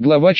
Глава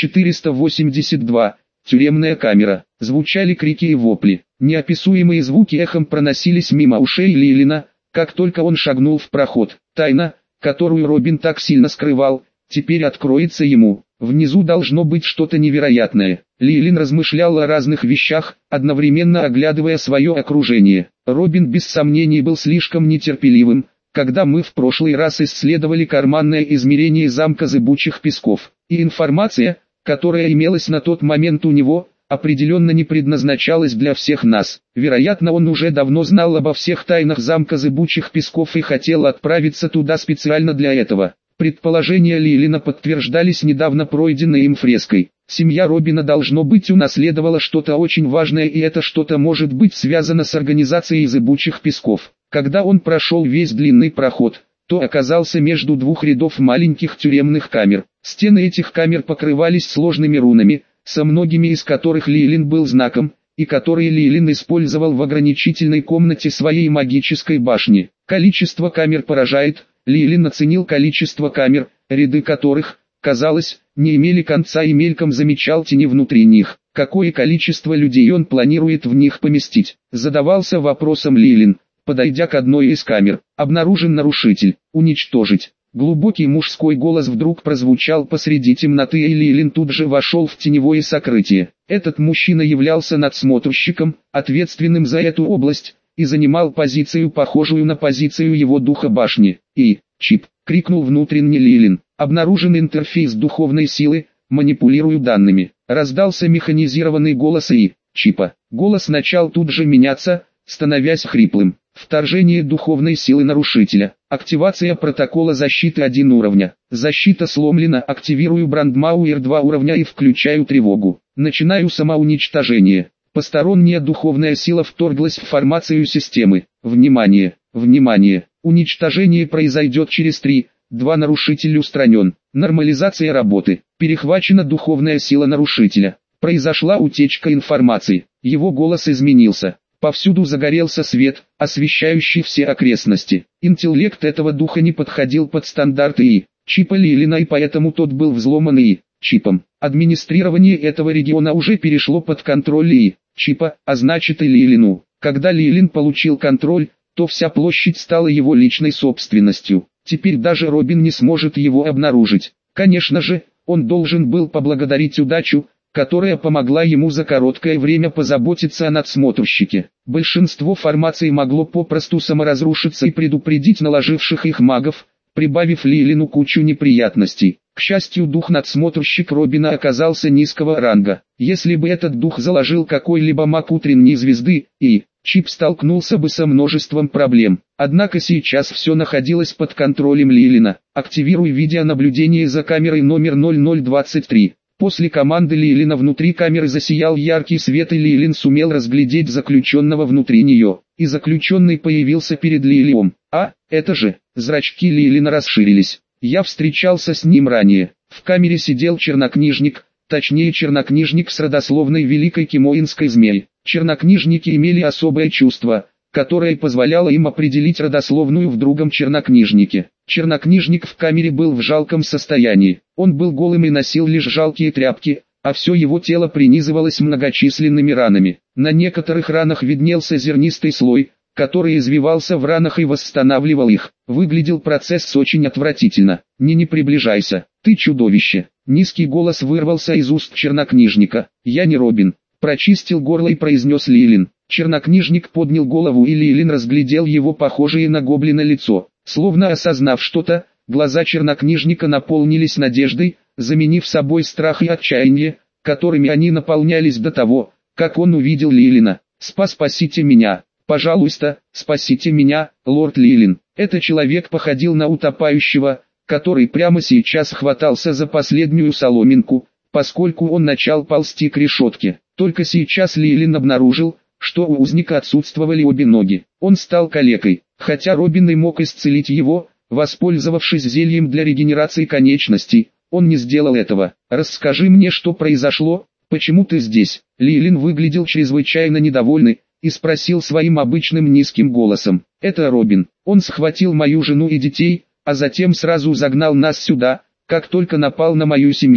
482. Тюремная камера. Звучали крики и вопли. Неописуемые звуки эхом проносились мимо ушей Лилина, как только он шагнул в проход. Тайна, которую Робин так сильно скрывал, теперь откроется ему. Внизу должно быть что-то невероятное. Лилин размышлял о разных вещах, одновременно оглядывая свое окружение. Робин без сомнений был слишком нетерпеливым, когда мы в прошлый раз исследовали карманное измерение замка Зыбучих Песков. И информация, которая имелась на тот момент у него, определенно не предназначалась для всех нас. Вероятно, он уже давно знал обо всех тайнах замка Зыбучих Песков и хотел отправиться туда специально для этого. Предположения Лилина подтверждались недавно пройденной им фреской. Семья Робина должно быть унаследовала что-то очень важное, и это что-то может быть связано с организацией Зыбучих Песков. Когда он прошел весь длинный проход, то оказался между двух рядов маленьких тюремных камер. Стены этих камер покрывались сложными рунами, со многими из которых Лилин был знаком, и которые Лилин использовал в ограничительной комнате своей магической башни. Количество камер поражает. Лилин оценил количество камер, ряды которых, казалось, не имели конца, и мельком замечал тени внутри них. Какое количество людей он планирует в них поместить? Задавался вопросом Лилин, подойдя к одной из камер. Обнаружен нарушитель. Уничтожить. Глубокий мужской голос вдруг прозвучал посреди темноты, и Лилин тут же вошел в теневое сокрытие. Этот мужчина являлся надсмотрщиком, ответственным за эту область, и занимал позицию, похожую на позицию его духа башни. «Чип!» — крикнул внутренне Лилин. «Обнаружен интерфейс духовной силы, манипулирую данными». Раздался механизированный голос Чипа. Голос начал тут же меняться, становясь хриплым. Вторжение духовной силы нарушителя. Активация протокола защиты 1 уровня. Защита сломлена. Активирую Брандмауэр 2 уровня и включаю тревогу. Начинаю самоуничтожение. Посторонняя духовная сила вторглась в формацию системы. Внимание! Внимание! Уничтожение произойдет через 3, 2 нарушитель устранен. Нормализация работы. Перехвачена духовная сила нарушителя. Произошла утечка информации. Его голос изменился. Повсюду загорелся свет, освещающий все окрестности. Интеллект этого духа не подходил под стандарты Чипа Лилина, и поэтому тот был взломан Чипом. Администрирование этого региона уже перешло под контроль Чипа, а значит и Лилину. Когда Лилин получил контроль, то вся площадь стала его личной собственностью. Теперь даже Робин не сможет его обнаружить. Конечно же, он должен был поблагодарить удачу, которая помогла ему за короткое время позаботиться о надсмотрщике. Большинство формаций могло попросту саморазрушиться и предупредить наложивших их магов, прибавив Лилину кучу неприятностей. К счастью, дух-надсмотрщик Робина оказался низкого ранга. Если бы этот дух заложил какой-либо маг утренней звезды, Чип столкнулся бы со множеством проблем. Однако сейчас все находилось под контролем Лилина. Активируй видеонаблюдение за камерой номер 0023. После команды Лилина внутри камеры засиял яркий свет, и Лилин сумел разглядеть заключенного внутри нее. И заключенный появился перед Лилием. Это же! Зрачки Лилина расширились. Я встречался с ним ранее. В камере сидел чернокнижник, точнее чернокнижник с родословной Великой Кимоинской змеи. Чернокнижники имели особое чувство, которое позволяло им определить родословную в другом чернокнижнике. Чернокнижник в камере был в жалком состоянии. Он был голым и носил лишь жалкие тряпки, а все его тело принизывалось многочисленными ранами. На некоторых ранах виднелся зернистый слой, который извивался в ранах и восстанавливал их. Выглядел процесс очень отвратительно. Не приближайся, ты чудовище. Низкий голос вырвался из уст чернокнижника. Я не Робин. Прочистил горло и произнес Лилин. Чернокнижник поднял голову, и Лилин разглядел его похожее на гоблина лицо. Словно осознав что-то, глаза чернокнижника наполнились надеждой, заменив собой страх и отчаяние, которыми они наполнялись до того, как он увидел Лилина. «Спасите меня! Пожалуйста, спасите меня, лорд Лилин!» Этот человек походил на утопающего, который прямо сейчас хватался за последнюю соломинку, поскольку он начал ползти к решетке. Только сейчас Лилин обнаружил, что у узника отсутствовали обе ноги. Он стал калекой, хотя Робин и мог исцелить его, воспользовавшись зельем для регенерации конечностей. Он не сделал этого. «Расскажи мне, что произошло, почему ты здесь?» Лилин выглядел чрезвычайно недовольный и спросил своим обычным низким голосом. «Это Робин. Он схватил мою жену и детей, а затем сразу загнал нас сюда, как только напал на мою семью.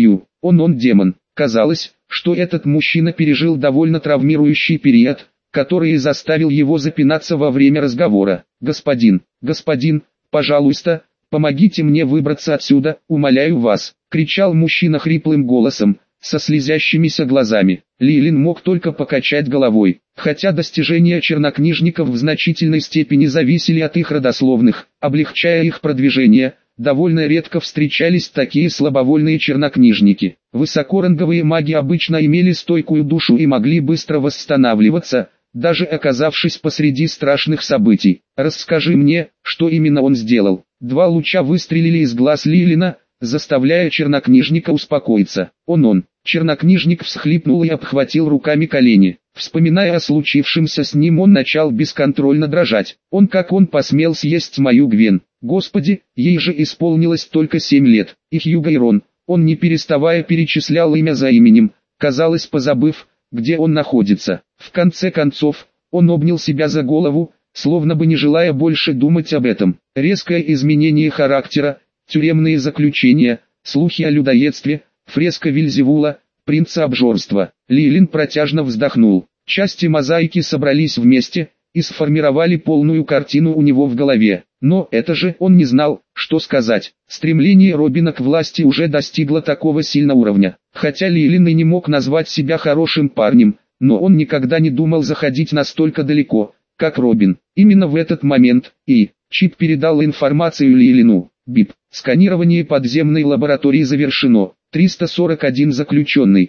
Он демон. Казалось, что этот мужчина пережил довольно травмирующий период, который и заставил его запинаться во время разговора. «Господин, пожалуйста, помогите мне выбраться отсюда, умоляю вас», — кричал мужчина хриплым голосом, со слезящимися глазами. Лилин мог только покачать головой, хотя достижения чернокнижников в значительной степени зависели от их родословных, облегчая их продвижение. Довольно редко встречались такие слабовольные чернокнижники. Высокоранговые маги обычно имели стойкую душу и могли быстро восстанавливаться, даже оказавшись посреди страшных событий. «Расскажи мне, что именно он сделал». Два луча выстрелили из глаз Лилина, заставляя чернокнижника успокоиться. Он. Чернокнижник всхлипнул и обхватил руками колени. Вспоминая о случившемся с ним, он начал бесконтрольно дрожать. Он посмел съесть мою Гвен. Господи, ей же исполнилось только 7 лет. И Хьюго Ирон. Он не переставая перечислял имя за именем, казалось, позабыв, где он находится. В конце концов, он обнял себя за голову, словно бы не желая больше думать об этом. Резкое изменение характера, тюремные заключения, слухи о людоедстве, фреска Вельзевула, принца обжорства. Лилин протяжно вздохнул. Части мозаики собрались вместе и сформировали полную картину у него в голове. Но это же он не знал, что сказать. Стремление Робина к власти уже достигло такого сильного уровня. Хотя Лилин и не мог назвать себя хорошим парнем, но он никогда не думал заходить настолько далеко, как Робин. Именно в этот момент Чип передал информацию Лилину. БИП. Сканирование подземной лаборатории завершено. 341 заключенный,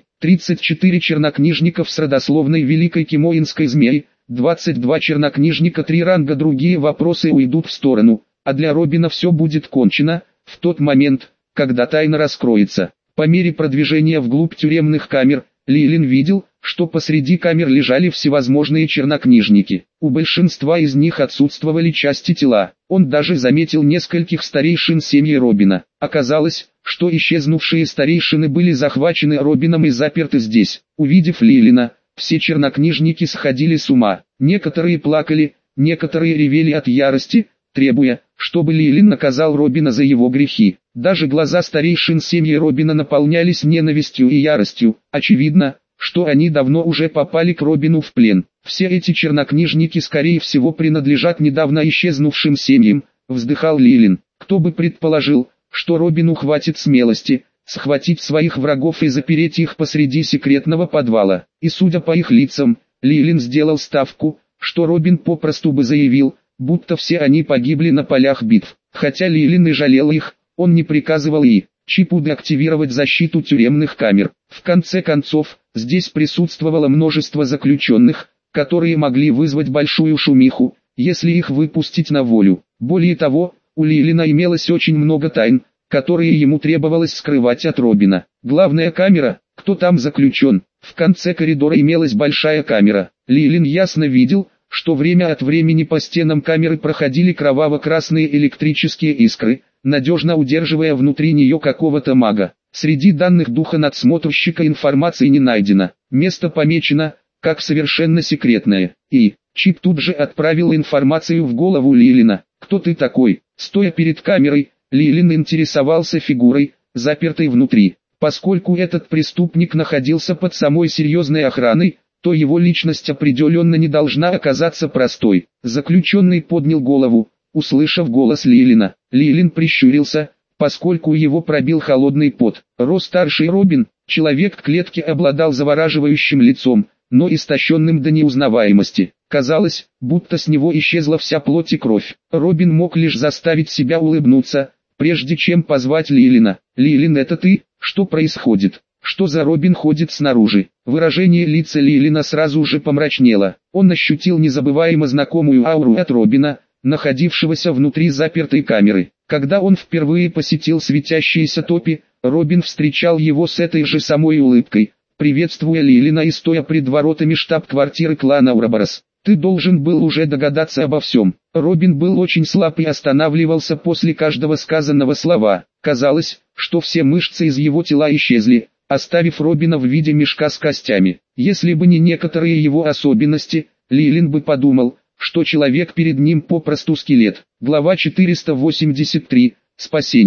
34 чернокнижников с родословной Великой Кимоинской змеи, 22 чернокнижника 3 ранга. Другие вопросы уйдут в сторону, а для Робина все будет кончено, в тот момент, когда тайна раскроется. По мере продвижения вглубь тюремных камер, Лилин видел, что посреди камер лежали всевозможные чернокнижники. У большинства из них отсутствовали части тела. Он даже заметил нескольких старейшин семьи Робина. Оказалось, что исчезнувшие старейшины были захвачены Робином и заперты здесь. Увидев Лилина, все чернокнижники сходили с ума. Некоторые плакали, некоторые ревели от ярости, требуя, чтобы Лилин наказал Робина за его грехи. Даже глаза старейшин семьи Робина наполнялись ненавистью и яростью. Очевидно, что они давно уже попали к Робину в плен. Все эти чернокнижники скорее всего принадлежат недавно исчезнувшим семьям, вздыхал Лилин. Кто бы предположил, что Робину хватит смелости схватить своих врагов и запереть их посреди секретного подвала. И судя по их лицам, Лилин сделал ставку, что Робин попросту бы заявил, будто все они погибли на полях битв. Хотя Лилин и жалел их, он не приказывал Чипу деактивировать защиту тюремных камер. В конце концов, здесь присутствовало множество заключенных, которые могли вызвать большую шумиху, если их выпустить на волю. Более того, у Лилина имелось очень много тайн, которые ему требовалось скрывать от Робина. Главная камера, кто там заключен. В конце коридора имелась большая камера. Лилин ясно видел, что время от времени по стенам камеры проходили кроваво-красные электрические искры, надежно удерживая внутри нее какого-то мага. Среди данных духа надсмотрщика информации не найдено. Место помечено, как совершенно секретное. Чип тут же отправил информацию в голову Лилина. «Кто ты такой?» Стоя перед камерой, Лилин интересовался фигурой, запертой внутри. Поскольку этот преступник находился под самой серьезной охраной, то его личность определенно не должна оказаться простой. Заключенный поднял голову, услышав голос Лилина. Лилин прищурился, поскольку его пробил холодный пот. Старший Робин, человек в клетке, обладал завораживающим лицом, но истощенным до неузнаваемости. Казалось, будто с него исчезла вся плоть и кровь. Робин мог лишь заставить себя улыбнуться, прежде чем позвать Лилина. «Лилин, это ты? Что происходит? Что за Робин ходит снаружи?» Выражение лица Лилина сразу же помрачнело. Он ощутил незабываемо знакомую ауру от Робина, находившегося внутри запертой камеры. Когда он впервые посетил светящиеся топи, Робин встречал его с этой же самой улыбкой, приветствуя Лилина и стоя пред воротами штаб-квартиры клана Уроборос. «Ты должен был уже догадаться обо всем». Робин был очень слаб и останавливался после каждого сказанного слова. Казалось, что все мышцы из его тела исчезли, оставив Робина в виде мешка с костями. Если бы не некоторые его особенности, Лилин бы подумал, что человек перед ним попросту скелет. Глава 483. Спасение.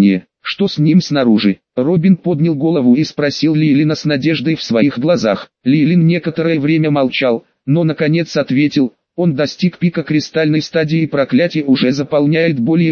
Что с ним снаружи? Робин поднял голову и спросил Лилина с надеждой в своих глазах. Лилин некоторое время молчал, но наконец ответил: он достиг пика кристальной стадии, и проклятие уже заполняет более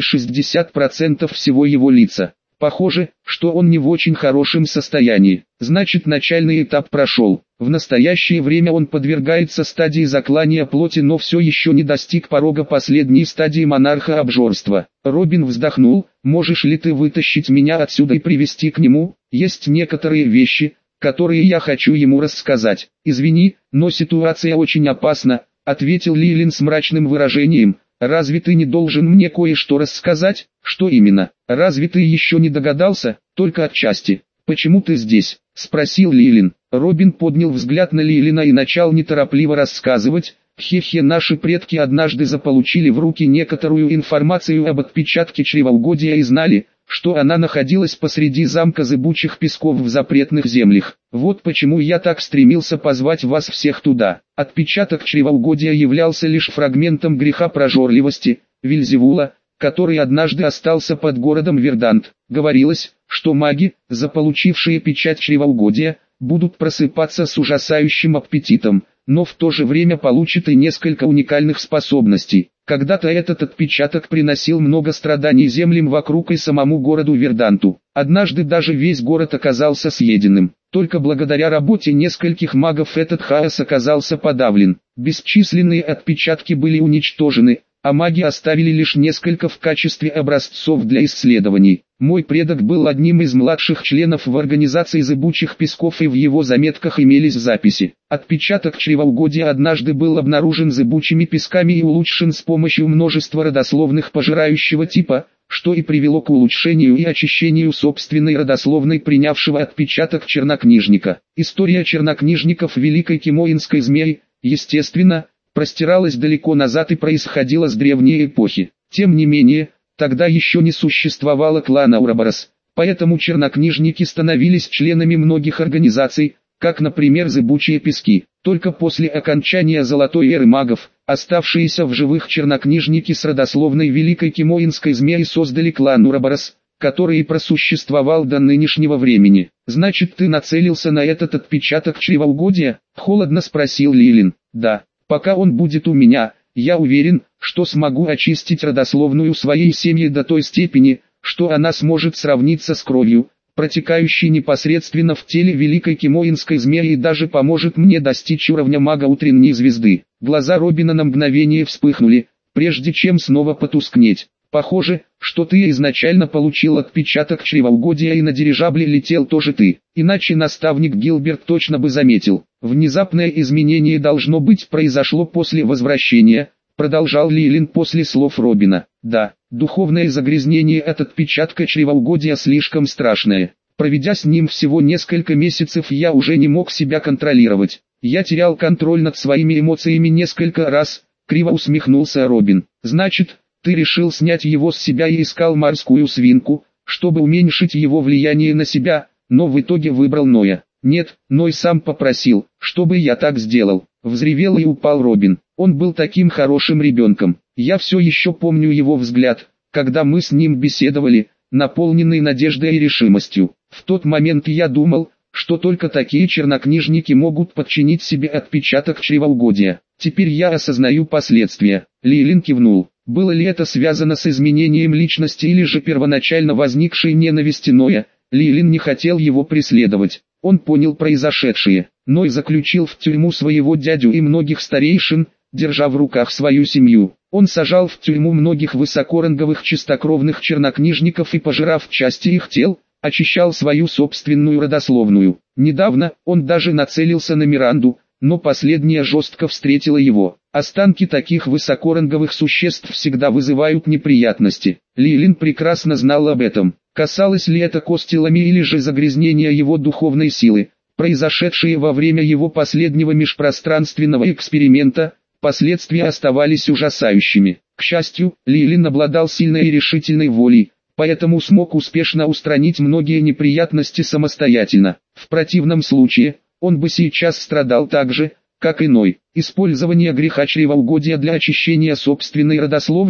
60% всего его лица. Похоже, что он не в очень хорошем состоянии. Значит, начальный этап прошел. В настоящее время он подвергается стадии заклания плоти, но все еще не достиг порога последней стадии монарха обжорства. Робин вздохнул. Можешь ли ты вытащить меня отсюда и привести к нему? Есть некоторые вещи, которые я хочу ему рассказать. Извини, но ситуация очень опасна, ответил Лилин с мрачным выражением. Разве ты не должен мне кое-что рассказать? Что именно? Разве ты еще не догадался? Только отчасти. Почему ты здесь? Спросил Лилин. Робин поднял взгляд на Лилина и начал неторопливо рассказывать. Хе-хе, наши предки однажды заполучили в руки некоторую информацию об отпечатке чревоугодия и знали, что она находилась посреди замка зыбучих песков в запретных землях. Вот почему я так стремился позвать вас всех туда. Отпечаток чревоугодия являлся лишь фрагментом греха прожорливости, Вельзевула, который однажды остался под городом Вердант. Говорилось, что маги, заполучившие печать чревоугодия, будут просыпаться с ужасающим аппетитом, но в то же время получат и несколько уникальных способностей. Когда-то этот отпечаток приносил много страданий землям вокруг и самому городу Верданту. Однажды даже весь город оказался съеденным. Только благодаря работе нескольких магов этот хаос оказался подавлен. Бесчисленные отпечатки были уничтожены, а маги оставили лишь несколько в качестве образцов для исследований. Мой предок был одним из младших членов в организации зыбучих песков, и в его заметках имелись записи. Отпечаток чревоугодия однажды был обнаружен зыбучими песками и улучшен с помощью множества родословных пожирающего типа, что и привело к улучшению и очищению собственной родословной принявшего отпечаток чернокнижника. История чернокнижников Великой Кимоинской змеи, естественно, простиралась далеко назад и происходила с древней эпохи. Тем не менее, тогда еще не существовало клана Ураборос, поэтому чернокнижники становились членами многих организаций, как, например, Зыбучие пески. Только после окончания Золотой эры магов, оставшиеся в живых чернокнижники с родословной Великой Кимоинской змеи создали клан Ураборос, который и просуществовал до нынешнего времени. «Значит, ты нацелился на этот отпечаток чревоугодия?» – холодно спросил Лилин. «Да. Пока он будет у меня, я уверен, что смогу очистить родословную своей семьи до той степени, что она сможет сравниться с кровью, протекающей непосредственно в теле Великой Кимоинской змеи, и даже поможет мне достичь уровня мага утренней звезды». Глаза Робина на мгновение вспыхнули, прежде чем снова потускнеть. «Похоже, что ты изначально получил отпечаток чревоугодия, и на дирижабле летел тоже ты. Иначе наставник Гилберт точно бы заметил. Внезапное изменение должно быть произошло после возвращения», продолжал Лилин после слов Робина. «Да, духовное загрязнение от отпечатка чревоугодия слишком страшное. Проведя с ним всего несколько месяцев, я уже не мог себя контролировать. Я терял контроль над своими эмоциями несколько раз», криво усмехнулся Робин. «Значит, ты решил снять его с себя и искал морскую свинку, чтобы уменьшить его влияние на себя, но в итоге выбрал Ноя». «Нет, Ной сам попросил, чтобы я так сделал», взревел и упал Робин. «Он был таким хорошим ребенком. Я все еще помню его взгляд, когда мы с ним беседовали, наполненный надеждой и решимостью. В тот момент я думал, что только такие чернокнижники могут подчинить себе отпечаток чревоугодия. Теперь я осознаю последствия». Лилин кивнул. Было ли это связано с изменением личности или же первоначально возникшей ненависти Ноя? Лилин не хотел его преследовать. Он понял произошедшее. Ной заключил в тюрьму своего дядю и многих старейшин, держа в руках свою семью. Он сажал в тюрьму многих высокоранговых чистокровных чернокнижников и, пожирав части их тел, очищал свою собственную родословную. Недавно он даже нацелился на Миранду, но последняя жестко встретила его. Останки таких высокоранговых существ всегда вызывают неприятности. Лилин прекрасно знал об этом. Касалось ли это кости Лами или же загрязнения его духовной силы, произошедшие во время его последнего межпространственного эксперимента, последствия оставались ужасающими. К счастью, Лилин обладал сильной и решительной волей, поэтому смог успешно устранить многие неприятности самостоятельно. В противном случае, он бы сейчас страдал так же, как и Ной. Использование греха чревоугодия для очищения собственной родословной,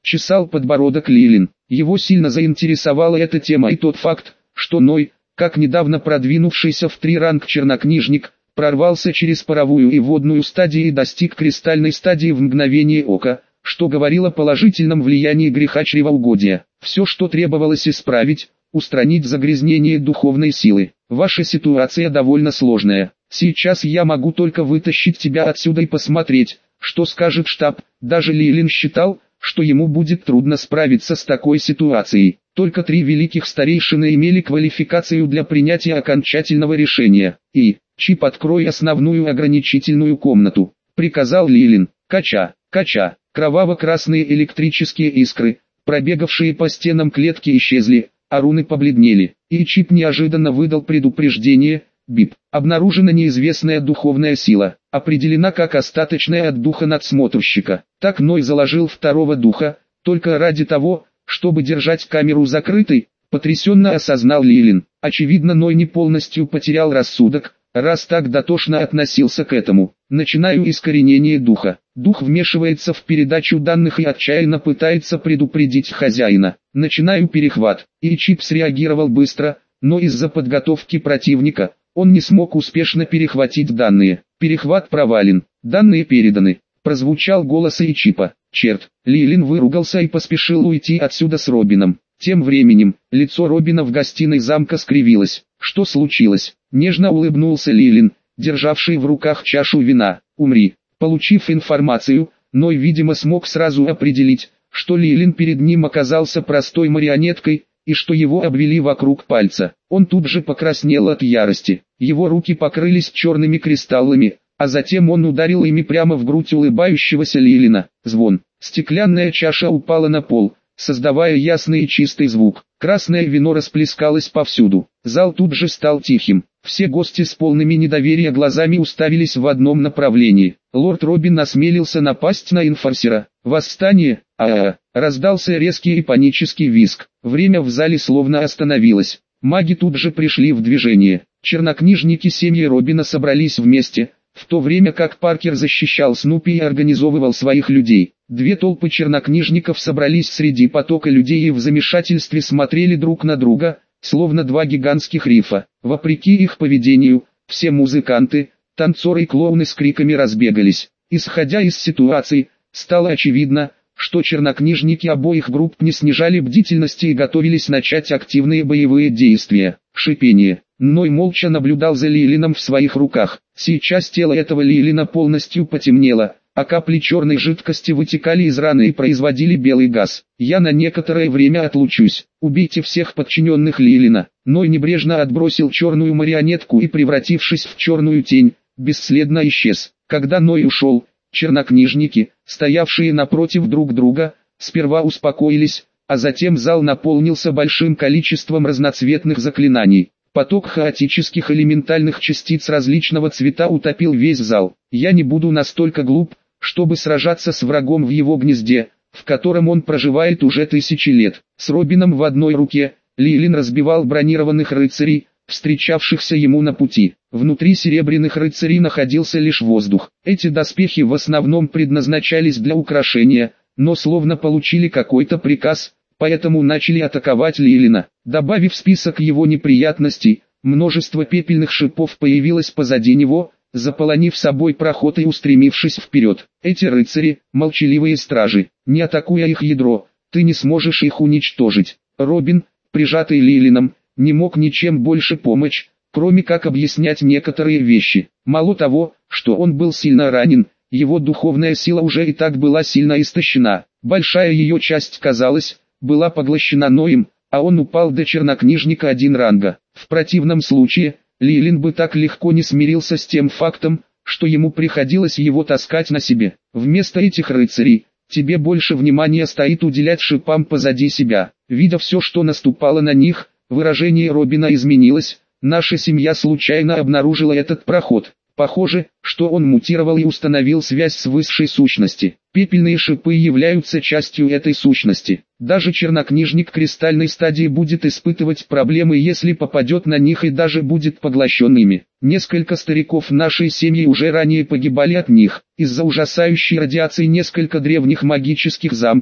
Чесал подбородок Лилин. Его сильно заинтересовала эта тема и тот факт, что Ной, как недавно продвинувшийся в 3 ранг чернокнижник, прорвался через паровую и водную стадии и достиг кристальной стадии в мгновение ока, что говорило о положительном влиянии греха чревоугодия. Все, что требовалось исправить, устранить загрязнение духовной силы. Ваша ситуация довольно сложная. Сейчас я могу только вытащить тебя отсюда и посмотреть, что скажет штаб. Даже Лилин считал, что ему будет трудно справиться с такой ситуацией. Только 3 великих старейшины имели квалификацию для принятия окончательного решения. Чип, открой основную ограничительную комнату, приказал Лилин. Кача, кача, кроваво-красные электрические искры, пробегавшие по стенам клетки, исчезли, а руны побледнели. И Чип неожиданно выдал предупреждение: бип, обнаружена неизвестная духовная сила, определена как остаточная от духа надсмотрщика. Так Ной заложил 2-го духа, только ради того, чтобы держать камеру закрытой, потрясенно осознал Лилин. Очевидно, Ной не полностью потерял рассудок, раз так дотошно относился к этому. Начинаю искоренение духа. Дух вмешивается в передачу данных и отчаянно пытается предупредить хозяина. Начинаю перехват. И Чип среагировал быстро, но из-за подготовки противника, он не смог успешно перехватить данные. Перехват провален. Данные переданы. Прозвучал голос Чипа. Черт, Лилин выругался и поспешил уйти отсюда с Робином. Тем временем, лицо Робина в гостиной замка скривилось. Что случилось? Нежно улыбнулся Лилин, державший в руках чашу вина. Умри. Получив информацию, Ной, видимо, смог сразу определить, что Лилин перед ним оказался простой марионеткой, и что его обвели вокруг пальца. Он тут же покраснел от ярости. Его руки покрылись черными кристаллами, а затем он ударил ими прямо в грудь улыбающегося Лилина. Звон. Стеклянная чаша упала на пол, создавая ясный и чистый звук. Красное вино расплескалось повсюду. Зал тут же стал тихим. Все гости с полными недоверия глазами уставились в одном направлении. Лорд Робин осмелился напасть на инфорсера. Восстание! Раздался резкий и панический визг. Время в зале словно остановилось. Маги тут же пришли в движение. Чернокнижники семьи Робина собрались вместе, в то время как Паркер защищал Снупи и организовывал своих людей. 2 толпы чернокнижников собрались среди потока людей и в замешательстве смотрели друг на друга, словно 2 гигантских рифа. Вопреки их поведению, все музыканты, танцоры и клоуны с криками разбегались. Исходя из ситуации, стало очевидно, что чернокнижники обоих групп не снижали бдительности и готовились начать активные боевые действия. Шипение. Ной молча наблюдал за Лилином в своих руках. Сейчас тело этого Лилина полностью потемнело, а капли черной жидкости вытекали из раны и производили белый газ. Я на некоторое время отлучусь. Убейте всех подчиненных Лилина. Ной небрежно отбросил черную марионетку и, превратившись в черную тень, бесследно исчез. Когда Ной ушел, чернокнижники, стоявшие напротив друг друга, сперва успокоились, а затем зал наполнился большим количеством разноцветных заклинаний. Поток хаотических элементальных частиц различного цвета утопил весь зал. Я не буду настолько глуп, чтобы сражаться с врагом в его гнезде, в котором он проживает уже 1000 лет. С Робином в одной руке, Лилин разбивал бронированных рыцарей, встречавшихся ему на пути. Внутри серебряных рыцарей находился лишь воздух. Эти доспехи в основном предназначались для украшения, но словно получили какой-то приказ, поэтому начали атаковать Лилина. Добавив в список его неприятностей, множество пепельных шипов появилось позади него, заполонив собой проход и устремившись вперед. Эти рыцари – молчаливые стражи. Не атакуя их ядро, ты не сможешь их уничтожить. Робин, прижатый Лилином, не мог ничем больше помочь, кроме как объяснять некоторые вещи. Мало того, что он был сильно ранен, его духовная сила уже и так была сильно истощена. Большая ее часть, казалось, была поглощена Ноем, а он упал до чернокнижника 1 ранга. В противном случае, Лилин бы так легко не смирился с тем фактом, что ему приходилось его таскать на себе. Вместо этих рыцарей, тебе больше внимания стоит уделять шипам позади себя. Видя все, что наступало на них, выражение Робина изменилось. Наша семья случайно обнаружила этот проход. Похоже, что он мутировал и установил связь с высшей сущностью. Пепельные шипы являются частью этой сущности. Даже чернокнижник кристальной стадии будет испытывать проблемы, если попадет на них и даже будет поглощен ими. Несколько стариков нашей семьи уже ранее погибали от них. Из-за ужасающей радиации несколько древних магических замков,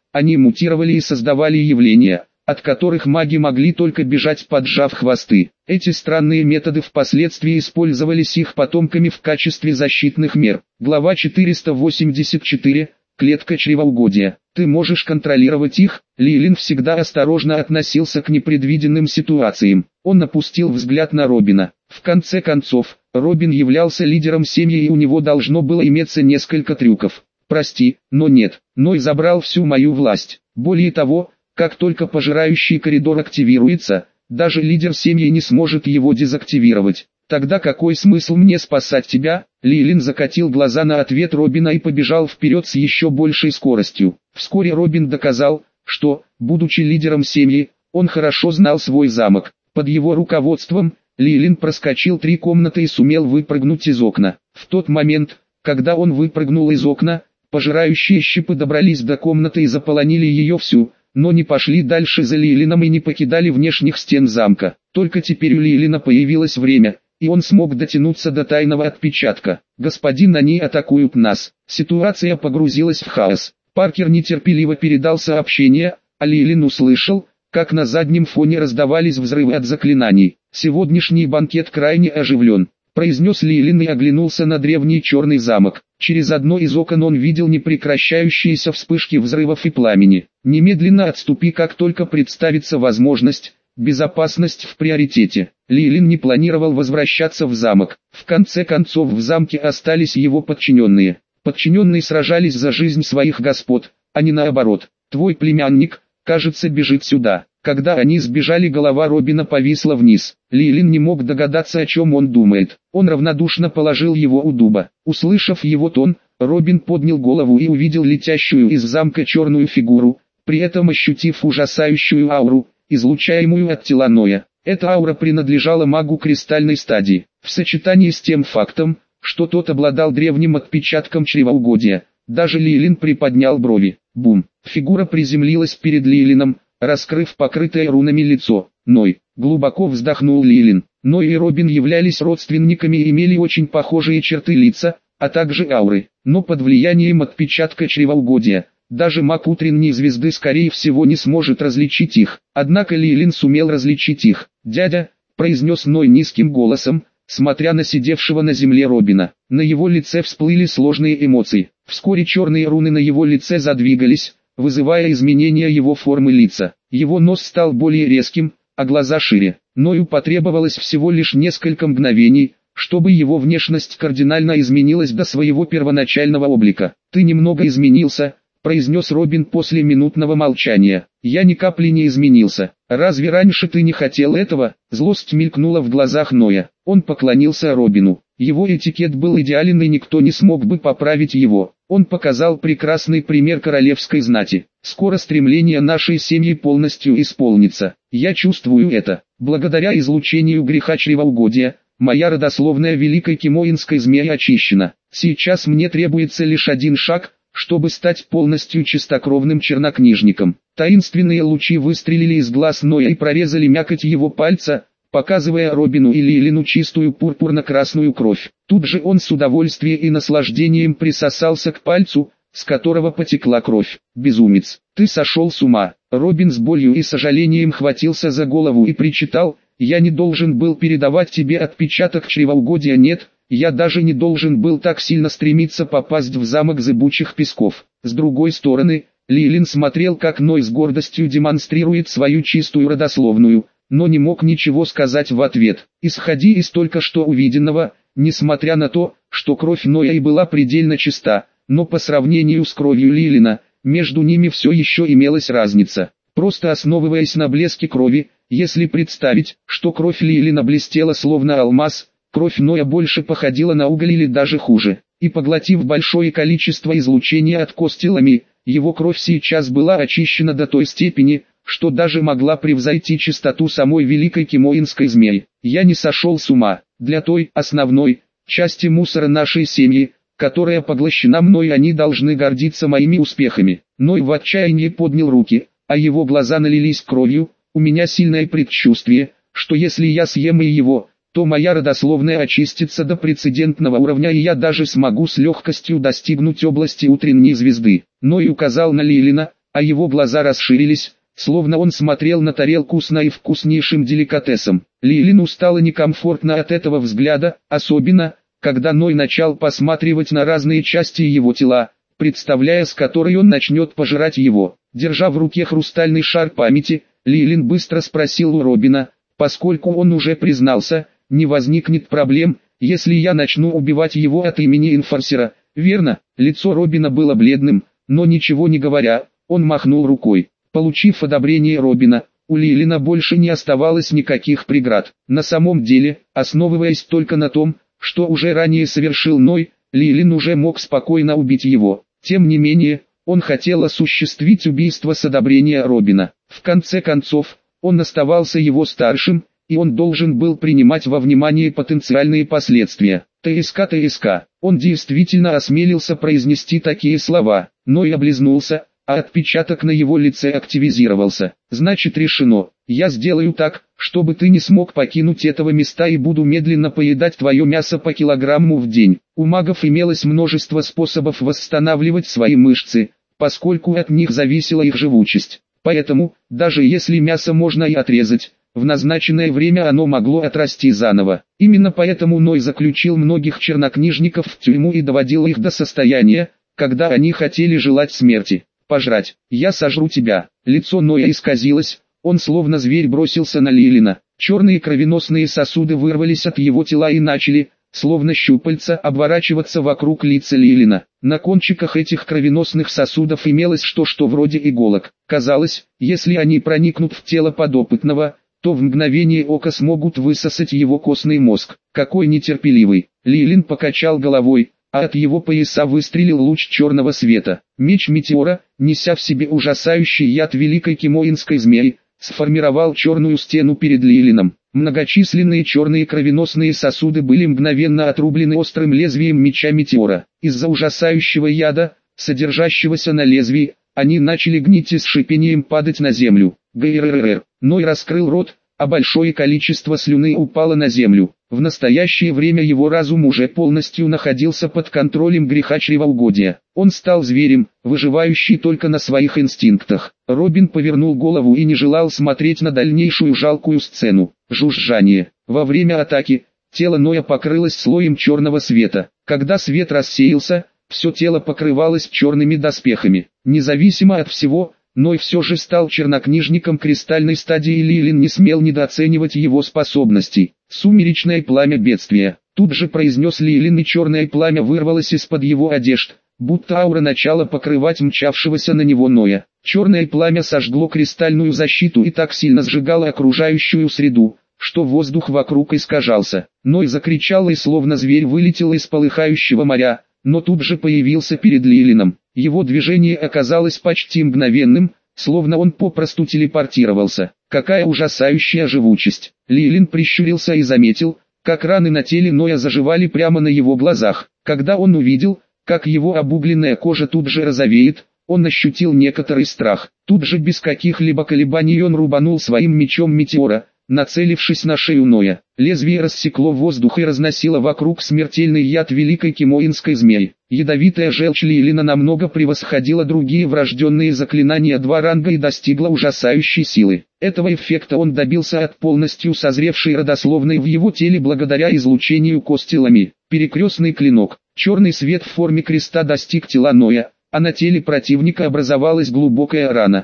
Они мутировали и создавали явления, от которых маги могли только бежать, поджав хвосты. Эти странные методы впоследствии использовались их потомками в качестве защитных мер. Глава 484. Клетка чревоугодия. Ты можешь контролировать их. Лилин всегда осторожно относился к непредвиденным ситуациям. Он опустил взгляд на Робина. В конце концов, Робин являлся лидером семьи, и у него должно было иметься несколько трюков. Прости, но нет. Ной забрал всю мою власть. Более того, как только пожирающий коридор активируется, даже лидер семьи не сможет его дезактивировать. Тогда какой смысл мне спасать тебя? Лилин закатил глаза на ответ Робина и побежал вперед с еще большей скоростью. Вскоре Робин доказал, что, будучи лидером семьи, он хорошо знал свой замок. Под его руководством, Лилин проскочил 3 комнаты и сумел выпрыгнуть из окна. В тот момент, когда он выпрыгнул из окна, пожирающие щипы добрались до комнаты и заполонили ее всю, но не пошли дальше за Лилином и не покидали внешних стен замка. Только теперь у Лилина появилось время, и он смог дотянуться до тайного отпечатка. «Господин, они атакуют нас». Ситуация погрузилась в хаос. Паркер нетерпеливо передал сообщение, а Лилин услышал, как на заднем фоне раздавались взрывы от заклинаний. «Сегодняшний банкет крайне оживлен», — произнес Лилин и оглянулся на древний черный замок. Через одно из окон он видел непрекращающиеся вспышки взрывов и пламени. «Немедленно отступи, как только представится возможность. Безопасность в приоритете». Лилин не планировал возвращаться в замок. В конце концов в замке остались его подчиненные. Подчиненные сражались за жизнь своих господ, а не наоборот. «Твой племянник, кажется, бежит сюда». Когда они сбежали, голова Робина повисла вниз. Лилин не мог догадаться, о чем он думает. Он равнодушно положил его у дуба. Услышав его тон, Робин поднял голову и увидел летящую из замка черную фигуру, при этом ощутив ужасающую ауру, излучаемую от тела Ноя. Эта аура принадлежала магу кристальной стадии. В сочетании с тем фактом, что тот обладал древним отпечатком чревоугодия, даже Лилин приподнял брови. Бум! Фигура приземлилась перед Лилином, раскрыв покрытое рунами лицо. «Ной», — глубоко вздохнул Лилин. Ной и Робин являлись родственниками и имели очень похожие черты лица, а также ауры. Но под влиянием отпечатка чревоугодия, даже маг утренней звезды скорее всего не сможет различить их. Однако Лилин сумел различить их. «Дядя», — произнес Ной низким голосом, смотря на сидевшего на земле Робина. На его лице всплыли сложные эмоции. Вскоре черные руны на его лице задвигались, вызывая изменения его формы лица. Его нос стал более резким, а глаза шире. Ною потребовалось всего лишь несколько мгновений, чтобы его внешность кардинально изменилась до своего первоначального облика. «Ты немного изменился», — произнес Робин после минутного молчания. «Я ни капли не изменился. Разве раньше ты не хотел этого?» Злость мелькнула в глазах Ноя. Он поклонился Робину. Его этикет был идеален и никто не смог бы поправить его. Он показал прекрасный пример королевской знати. «Скоро стремление нашей семьи полностью исполнится. Я чувствую это. Благодаря излучению греха чревоугодия, моя родословная великой кимоинской змеи очищена. Сейчас мне требуется лишь один шаг, чтобы стать полностью чистокровным чернокнижником». Таинственные лучи выстрелили из глаз Ноя и прорезали мякоть его пальца, показывая Робину и Лилину чистую пурпурно-красную кровь. Тут же он с удовольствием и наслаждением присосался к пальцу, с которого потекла кровь. «Безумец, ты сошел с ума!» Робин с болью и сожалением хватился за голову и причитал: «Я не должен был передавать тебе отпечаток чревоугодия, нет, я даже не должен был так сильно стремиться попасть в замок зыбучих песков». С другой стороны, Лилин смотрел, как Ной с гордостью демонстрирует свою чистую родословную, но не мог ничего сказать в ответ. Исходя из только что увиденного, несмотря на то, что кровь Ноя и была предельно чиста, но по сравнению с кровью Лилина, между ними все еще имелась разница. Просто основываясь на блеске крови, если представить, что кровь Лилина блестела словно алмаз, кровь Ноя больше походила на уголь или даже хуже. И поглотив большое количество излучения от кости Лами, его кровь сейчас была очищена до той степени, что даже могла превзойти чистоту самой великой кимоинской змеи. «Я не сошел с ума. Для той, основной, части мусора нашей семьи, которая поглощена мной, они должны гордиться моими успехами». Ной в отчаянии поднял руки, а его глаза налились кровью. «У меня сильное предчувствие, что если я съем и его, то моя родословная очистится до прецедентного уровня, и я даже смогу с легкостью достигнуть области утренней звезды». Ной указал на Лилина, а его глаза расширились, словно он смотрел на тарелку с наивкуснейшим деликатесом. Лилину стало некомфортно от этого взгляда, особенно, когда Ной начал посматривать на разные части его тела, представляя, с которой он начнет пожирать его. Держа в руке хрустальный шар памяти, Лилин быстро спросил у Робина, поскольку он уже признался, не возникнет проблем, если я начну убивать его от имени Инфорсера, верно? Лицо Робина было бледным, но ничего не говоря, он махнул рукой. Получив одобрение Робина, у Лилина больше не оставалось никаких преград. На самом деле, основываясь только на том, что уже ранее совершил Ной, Лилин уже мог спокойно убить его. Тем не менее, он хотел осуществить убийство с одобрения Робина. В конце концов, он оставался его старшим, и он должен был принимать во внимание потенциальные последствия. ТСК. Он действительно осмелился произнести такие слова, но и облизнулся, а отпечаток на его лице активизировался. Значит, решено. Я сделаю так, чтобы ты не смог покинуть этого места и буду медленно поедать твое мясо по килограмму в день. У магов имелось множество способов восстанавливать свои мышцы, поскольку от них зависела их живучесть. Поэтому, даже если мясо можно и отрезать, в назначенное время оно могло отрасти заново. Именно поэтому Ной заключил многих чернокнижников в тюрьму и доводил их до состояния, когда они хотели желать смерти. «Пожрать, я сожру тебя». Лицо Ноя исказилось, он словно зверь бросился на Лилина. Черные кровеносные сосуды вырвались от его тела и начали, словно щупальца, обворачиваться вокруг лица Лилина. На кончиках этих кровеносных сосудов имелось что-то вроде иголок. Казалось, если они проникнут в тело подопытного, то в мгновение ока смогут высосать его костный мозг. Какой нетерпеливый. Лилин покачал головой, а от его пояса выстрелил луч черного света. Меч Метеора, неся в себе ужасающий яд великой кимоинской змеи, сформировал черную стену перед Лилином. Многочисленные черные кровеносные сосуды были мгновенно отрублены острым лезвием меча Метеора. Из-за ужасающего яда, содержащегося на лезвии, они начали гнить и с шипением падать на землю. Гррррр. Ной раскрыл рот, а большое количество слюны упало на землю. В настоящее время его разум уже полностью находился под контролем греха чревоугодия. Он стал зверем, выживающий только на своих инстинктах. Робин повернул голову и не желал смотреть на дальнейшую жалкую сцену. Жужжание. Во время атаки, тело Ноя покрылось слоем черного света. Когда свет рассеялся, все тело покрывалось черными доспехами. Независимо от всего, Ной все же стал чернокнижником кристальной стадии, и Лилин не смел недооценивать его способностей. Сумеречное пламя бедствия. Тут же произнес Лилин, и черное пламя вырвалось из-под его одежд, будто аура начала покрывать мчавшегося на него Ноя. Черное пламя сожгло кристальную защиту и так сильно сжигало окружающую среду, что воздух вокруг искажался. Ной закричал и словно зверь вылетел из полыхающего моря, но тут же появился перед Лилином. Его движение оказалось почти мгновенным, словно он попросту телепортировался. Какая ужасающая живучесть! Лилин прищурился и заметил, как раны на теле Ноя заживали прямо на его глазах. Когда он увидел, как его обугленная кожа тут же розовеет, он ощутил некоторый страх. Тут же без каких-либо колебаний он рубанул своим мечом Метеора, нацелившись на шею Ноя. Лезвие рассекло воздух и разносило вокруг смертельный яд великой кимоинской змеи. Ядовитая желчь Лилина намного превосходила другие врожденные заклинания 2 ранга и достигла ужасающей силы. Этого эффекта он добился от полностью созревшей родословной в его теле благодаря излучению кости Лами. Перекрестный клинок. Черный свет в форме креста достиг тела Ноя, а на теле противника образовалась глубокая рана.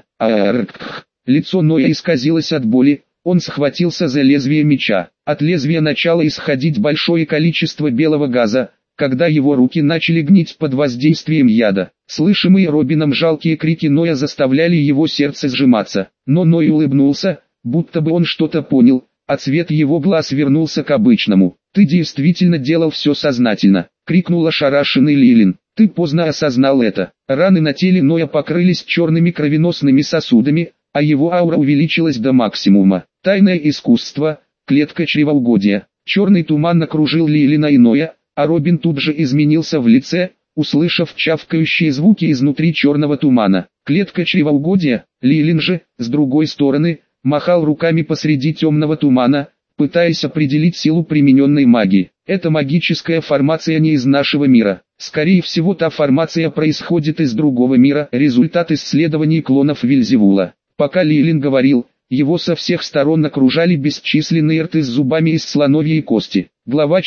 Лицо Ноя исказилось от боли. Он схватился за лезвие меча. От лезвия начало исходить большое количество белого газа, когда его руки начали гнить под воздействием яда. Слышимые Робином жалкие крики Ноя заставляли его сердце сжиматься. Но Ной улыбнулся, будто бы он что-то понял, а цвет его глаз вернулся к обычному. «Ты действительно делал все сознательно», — крикнул ошарашенный Лилин. «Ты поздно осознал это». Раны на теле Ноя покрылись черными кровеносными сосудами, а его аура увеличилась до максимума. Тайное искусство, клетка чревоугодия. Черный туман окружил Лилина и Ноя, а Робин тут же изменился в лице, услышав чавкающие звуки изнутри черного тумана. Клетка чревоугодия. Лилин же, с другой стороны, махал руками посреди темного тумана, пытаясь определить силу примененной магии. Эта магическая формация не из нашего мира. Скорее всего, та формация происходит из другого мира, результат исследований клонов Вельзевула. Пока Лилин говорил, его со всех сторон окружали бесчисленные рты с зубами из слоновьей кости. Глава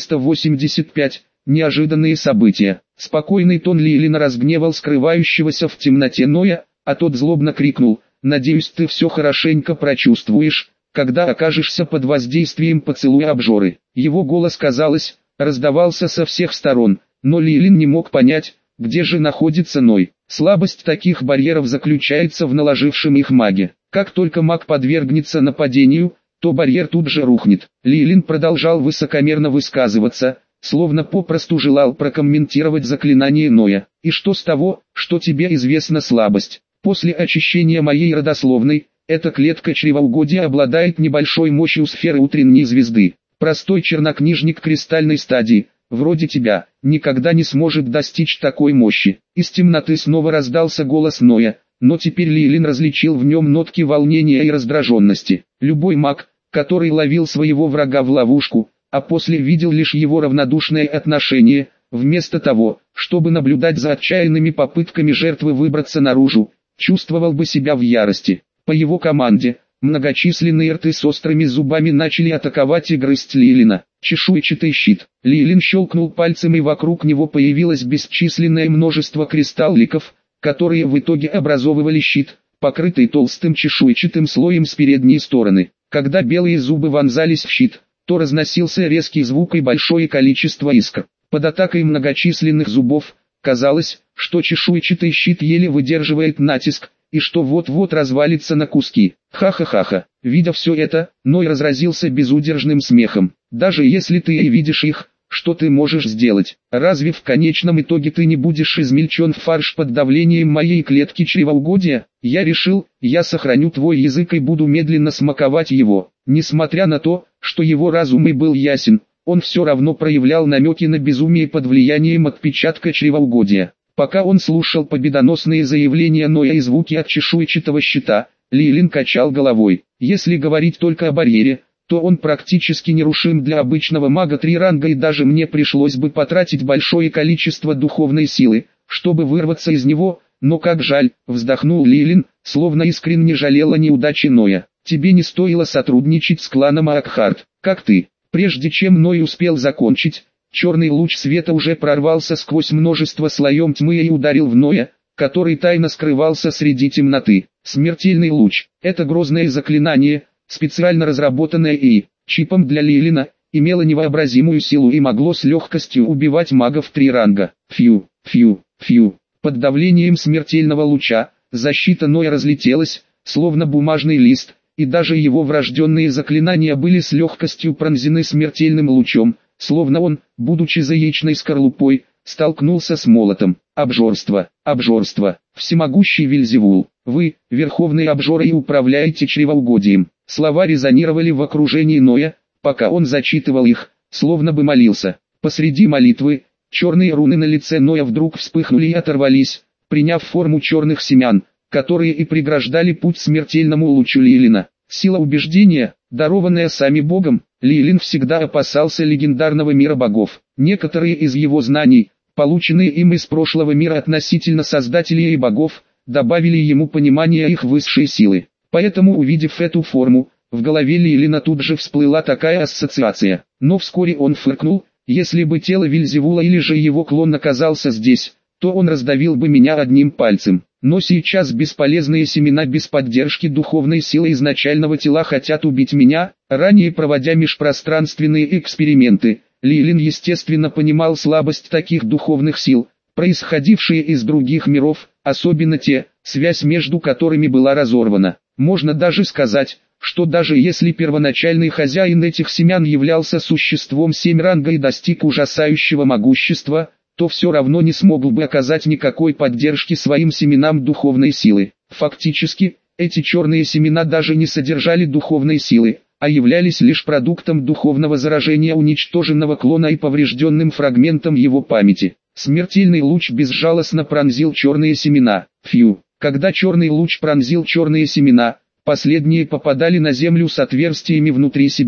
485. Неожиданные события. Спокойный тон Лилина разгневал скрывающегося в темноте Ноя, а тот злобно крикнул: «Надеюсь, ты все хорошенько прочувствуешь, когда окажешься под воздействием поцелуя обжоры». Его голос, казалось, раздавался со всех сторон, но Лилин не мог понять, где же находится Ной. Слабость таких барьеров заключается в наложившем их маге. Как только маг подвергнется нападению, то барьер тут же рухнет. Лилин продолжал высокомерно высказываться, словно попросту желал прокомментировать заклинание Ноя. «И что с того, что тебе известна слабость? После очищения моей родословной, эта клетка чревоугодия обладает небольшой мощью сферы утренней звезды. Простой чернокнижник кристальной стадии, вроде тебя, никогда не сможет достичь такой мощи». Из темноты снова раздался голос Ноя, но теперь Лилин различил в нем нотки волнения и раздраженности. Любой маг, который ловил своего врага в ловушку, а после видел лишь его равнодушное отношение, вместо того, чтобы наблюдать за отчаянными попытками жертвы выбраться наружу, чувствовал бы себя в ярости. По его команде, многочисленные рты с острыми зубами начали атаковать и грызть Лилина. Чешуйчатый щит. Лилин щелкнул пальцем, и вокруг него появилось бесчисленное множество кристалликов, которые в итоге образовывали щит, покрытый толстым чешуйчатым слоем с передней стороны. Когда белые зубы вонзались в щит, то разносился резкий звук и большое количество искр. Под атакой многочисленных зубов, казалось, что чешуйчатый щит еле выдерживает натиск, и что вот-вот развалится на куски. Ха-ха-ха-ха. Видя все это, Ной разразился безудержным смехом. «Даже если ты и видишь их, что ты можешь сделать? Разве в конечном итоге ты не будешь измельчен в фарш под давлением моей клетки чревоугодия? Я решил, я сохраню твой язык и буду медленно смаковать его». Несмотря на то, что его разум и был ясен, он все равно проявлял намеки на безумие под влиянием отпечатка чревоугодия. Пока он слушал победоносные заявления Ноя и звуки от чешуйчатого щита, Лилин качал головой. Если говорить только о барьере, то он практически нерушим для обычного мага 3 ранга, и даже мне пришлось бы потратить большое количество духовной силы, чтобы вырваться из него, но как жаль, вздохнул Лилин, словно искренне жалел о неудаче Ноя. Тебе не стоило сотрудничать с кланом Аакхарт, как ты. Прежде чем Ной успел закончить, черный луч света уже прорвался сквозь множество слоем тьмы и ударил в Ноя, который тайно скрывался среди темноты. Смертельный луч. Это грозное заклинание, специально разработанное и чипом для Лилина, имело невообразимую силу и могло с легкостью убивать магов 3 ранга. Фью, фью, фью. Под давлением смертельного луча, защита Ноя разлетелась, словно бумажный лист, и даже его врожденные заклинания были с легкостью пронзены смертельным лучом, словно он, будучи за яичной скорлупой, столкнулся с молотом. Обжорство, обжорство. Всемогущий Вельзевул, вы, верховный обжор, и управляете чревоугодием. Слова резонировали в окружении Ноя, пока он зачитывал их, словно бы молился. Посреди молитвы, черные руны на лице Ноя вдруг вспыхнули и оторвались, приняв форму черных семян, которые и преграждали путь смертельному лучу Лилина. Сила убеждения, дарованная сами Богом. Лилин всегда опасался легендарного мира богов. Некоторые из его знаний, полученные им из прошлого мира относительно создателей и богов, добавили ему понимание их высшей силы. Поэтому, увидев эту форму, в голове Лилина тут же всплыла такая ассоциация. Но вскоре он фыркнул: если бы тело Вельзевула или же его клон оказался здесь, то он раздавил бы меня одним пальцем. Но сейчас бесполезные семена без поддержки духовной силы изначального тела хотят убить меня. Ранее, проводя межпространственные эксперименты, Лилин естественно понимал слабость таких духовных сил, происходившие из других миров, особенно те, связь между которыми была разорвана. Можно даже сказать, что даже если первоначальный хозяин этих семян являлся существом 7 ранга и достиг ужасающего могущества, то все равно не смог бы оказать никакой поддержки своим семенам духовной силы. Фактически, эти черные семена даже не содержали духовной силы, а являлись лишь продуктом духовного заражения уничтоженного клона и поврежденным фрагментом его памяти. Смертельный луч безжалостно пронзил черные семена. Фью. Когда черный луч пронзил черные семена, последние попадали на землю с отверстиями внутри себя.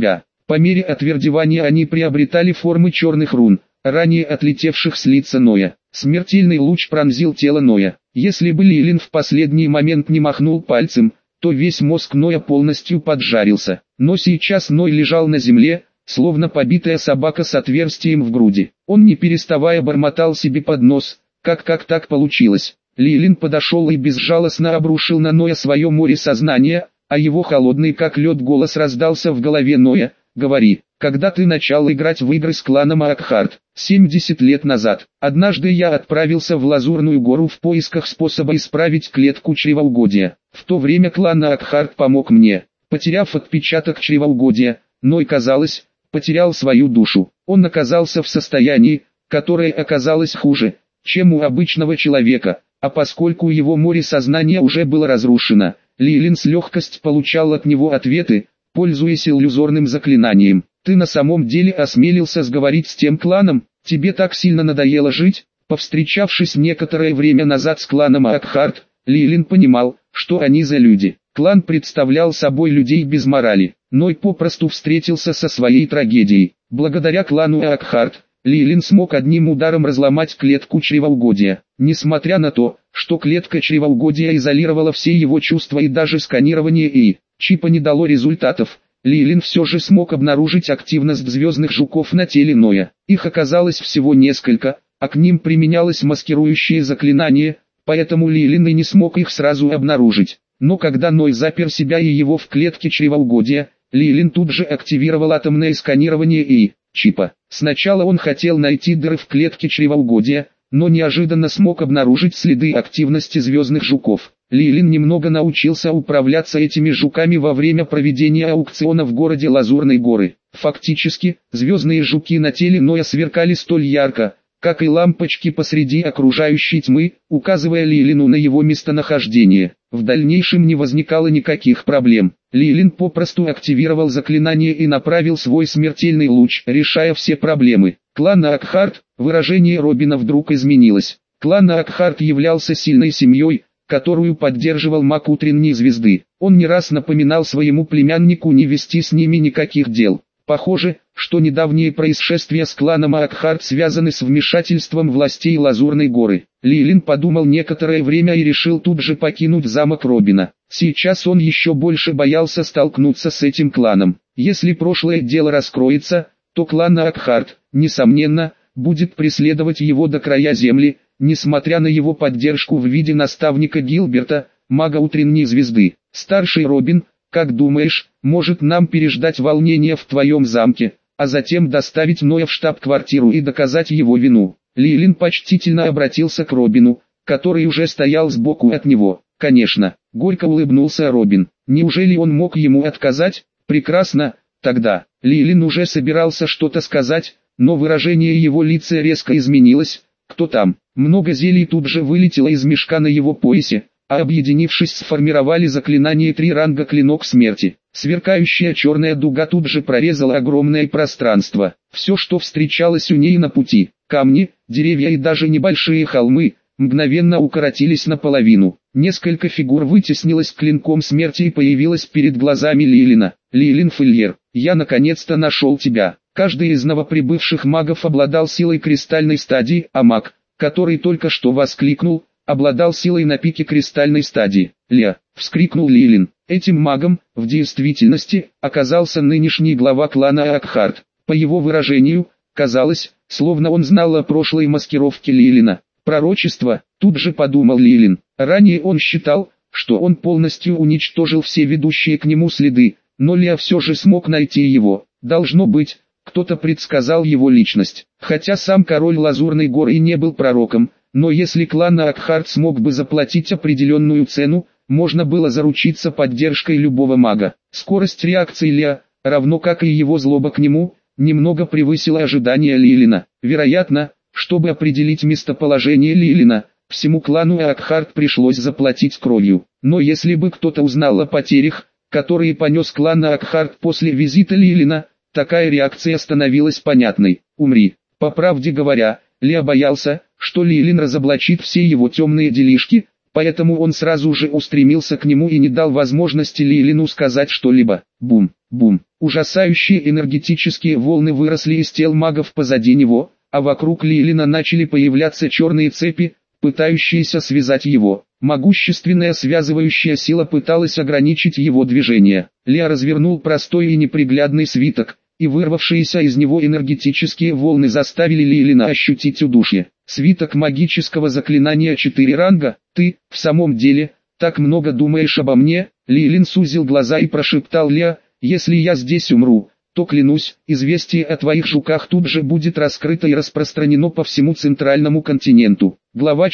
По мере отвердевания они приобретали формы черных рун, ранее отлетевших с лица Ноя. Смертельный луч пронзил тело Ноя. Если бы Лилин в последний момент не махнул пальцем, то весь мозг Ноя полностью поджарился. Но сейчас Ной лежал на земле, словно побитая собака с отверстием в груди. Он не переставая бормотал себе под нос: как так получилось? Лилин подошел и безжалостно обрушил на Ноя свое море сознания, а его холодный как лед голос раздался в голове Ноя: говори, когда ты начал играть в игры с кланом Акхарт? 70 лет назад. Однажды я отправился в Лазурную гору в поисках способа исправить клетку чревоугодия. В то время клан Акхарт помог мне. Потеряв отпечаток чревоугодия, Ной, казалось, потерял свою душу. Он оказался в состоянии, которое оказалось хуже, чем у обычного человека, а поскольку его море сознания уже было разрушено, Лилин с легкостью получал от него ответы, пользуясь иллюзорным заклинанием. Ты на самом деле осмелился сговорить с тем кланом? Тебе так сильно надоело жить? Повстречавшись некоторое время назад с кланом Акхарт, Лилин понимал, что они за люди. Клан представлял собой людей без морали. Ной попросту встретился со своей трагедией. Благодаря клану Акхарт, Лилин смог одним ударом разломать клетку чревоугодия. Несмотря на то, что клетка чревоугодия изолировала все его чувства и даже сканирование и чипа не дало результатов, Лилин все же смог обнаружить активность звездных жуков на теле Ноя. Их оказалось всего несколько, а к ним применялось маскирующее заклинание, поэтому Лилин и не смог их сразу обнаружить. Но когда Ной запер себя и его в клетке чревоугодия, Лилин тут же активировал атомное сканирование и чипа. Сначала он хотел найти дыры в клетке чревоугодия, но неожиданно смог обнаружить следы активности звездных жуков. Лилин немного научился управляться этими жуками во время проведения аукциона в городе Лазурной горы. Фактически, звездные жуки на теле Ноя сверкали столь ярко, как и лампочки посреди окружающей тьмы, указывая Лилину на его местонахождение. В дальнейшем не возникало никаких проблем. Лилин попросту активировал заклинание и направил свой смертельный луч, решая все проблемы. Клан Акхарт, выражение Робина вдруг изменилось. Клан Акхарт являлся сильной семьей, которую поддерживал маг утренней звезды. Он не раз напоминал своему племяннику не вести с ними никаких дел. Похоже, что недавние происшествия с кланом Акхарт связаны с вмешательством властей Лазурной горы. Лилин подумал некоторое время и решил тут же покинуть замок Робина. Сейчас он еще больше боялся столкнуться с этим кланом. Если прошлое дело раскроется, то клан Акхарт, несомненно, будет преследовать его до края земли, несмотря на его поддержку в виде наставника Гилберта, мага утренней звезды. Старший Робин, как думаешь, может нам переждать волнение в твоем замке, а затем доставить Ноя в штаб-квартиру и доказать его вину? Лилин почтительно обратился к Робину, который уже стоял сбоку от него. Конечно, горько улыбнулся Робин. Неужели он мог ему отказать? Прекрасно, тогда. Лилин уже собирался что-то сказать, но выражение его лица резко изменилось. Кто там? Много зелий тут же вылетело из мешка на его поясе, а объединившись сформировали заклинание 3 ранга клинок смерти. Сверкающая черная дуга тут же прорезала огромное пространство. Все, что встречалось у ней на пути, камни, деревья и даже небольшие холмы, мгновенно укоротились наполовину. Несколько фигур вытеснилось клинком смерти и появилось перед глазами Лилина. Лилин Фильер, я наконец-то нашел тебя. Каждый из новоприбывших магов обладал силой кристальной стадии, а маг, который только что воскликнул, обладал силой на пике кристальной стадии. «Ля!» — вскрикнул Лилин. Этим магом, в действительности, оказался нынешний глава клана Акхарт. По его выражению, казалось, словно он знал о прошлой маскировке Лилина. Пророчество, тут же подумал Лилин. Ранее он считал, что он полностью уничтожил все ведущие к нему следы, но Ля все же смог найти его. Должно быть, кто-то предсказал его личность. Хотя сам король Лазурной горы и не был пророком, но если клан Акхарт смог бы заплатить определенную цену, можно было заручиться поддержкой любого мага. Скорость реакции Ля, равно как и его злоба к нему, немного превысила ожидания Лилина. Вероятно, чтобы определить местоположение Лилина, всему клану Акхарт пришлось заплатить кровью. Но если бы кто-то узнал о потерях, которые понес клан Акхарт после визита Лилина, такая реакция становилась понятной. «Умри». По правде говоря, Ля боялся, что Лилин разоблачит все его темные делишки, поэтому он сразу же устремился к нему и не дал возможности Лилину сказать что-либо. Бум, бум. Ужасающие энергетические волны выросли из тел магов позади него, а вокруг Лилина начали появляться черные цепи, пытающиеся связать его. Могущественная связывающая сила пыталась ограничить его движение. Лео развернул простой и неприглядный свиток, и вырвавшиеся из него энергетические волны заставили Лилина ощутить удушье. Свиток магического заклинания 4 ранга. «Ты, в самом деле, так много думаешь обо мне?» Лилин сузил глаза и прошептал: «Лео, если я здесь умру, то клянусь, известие о твоих жуках тут же будет раскрыто и распространено по всему центральному континенту». Глава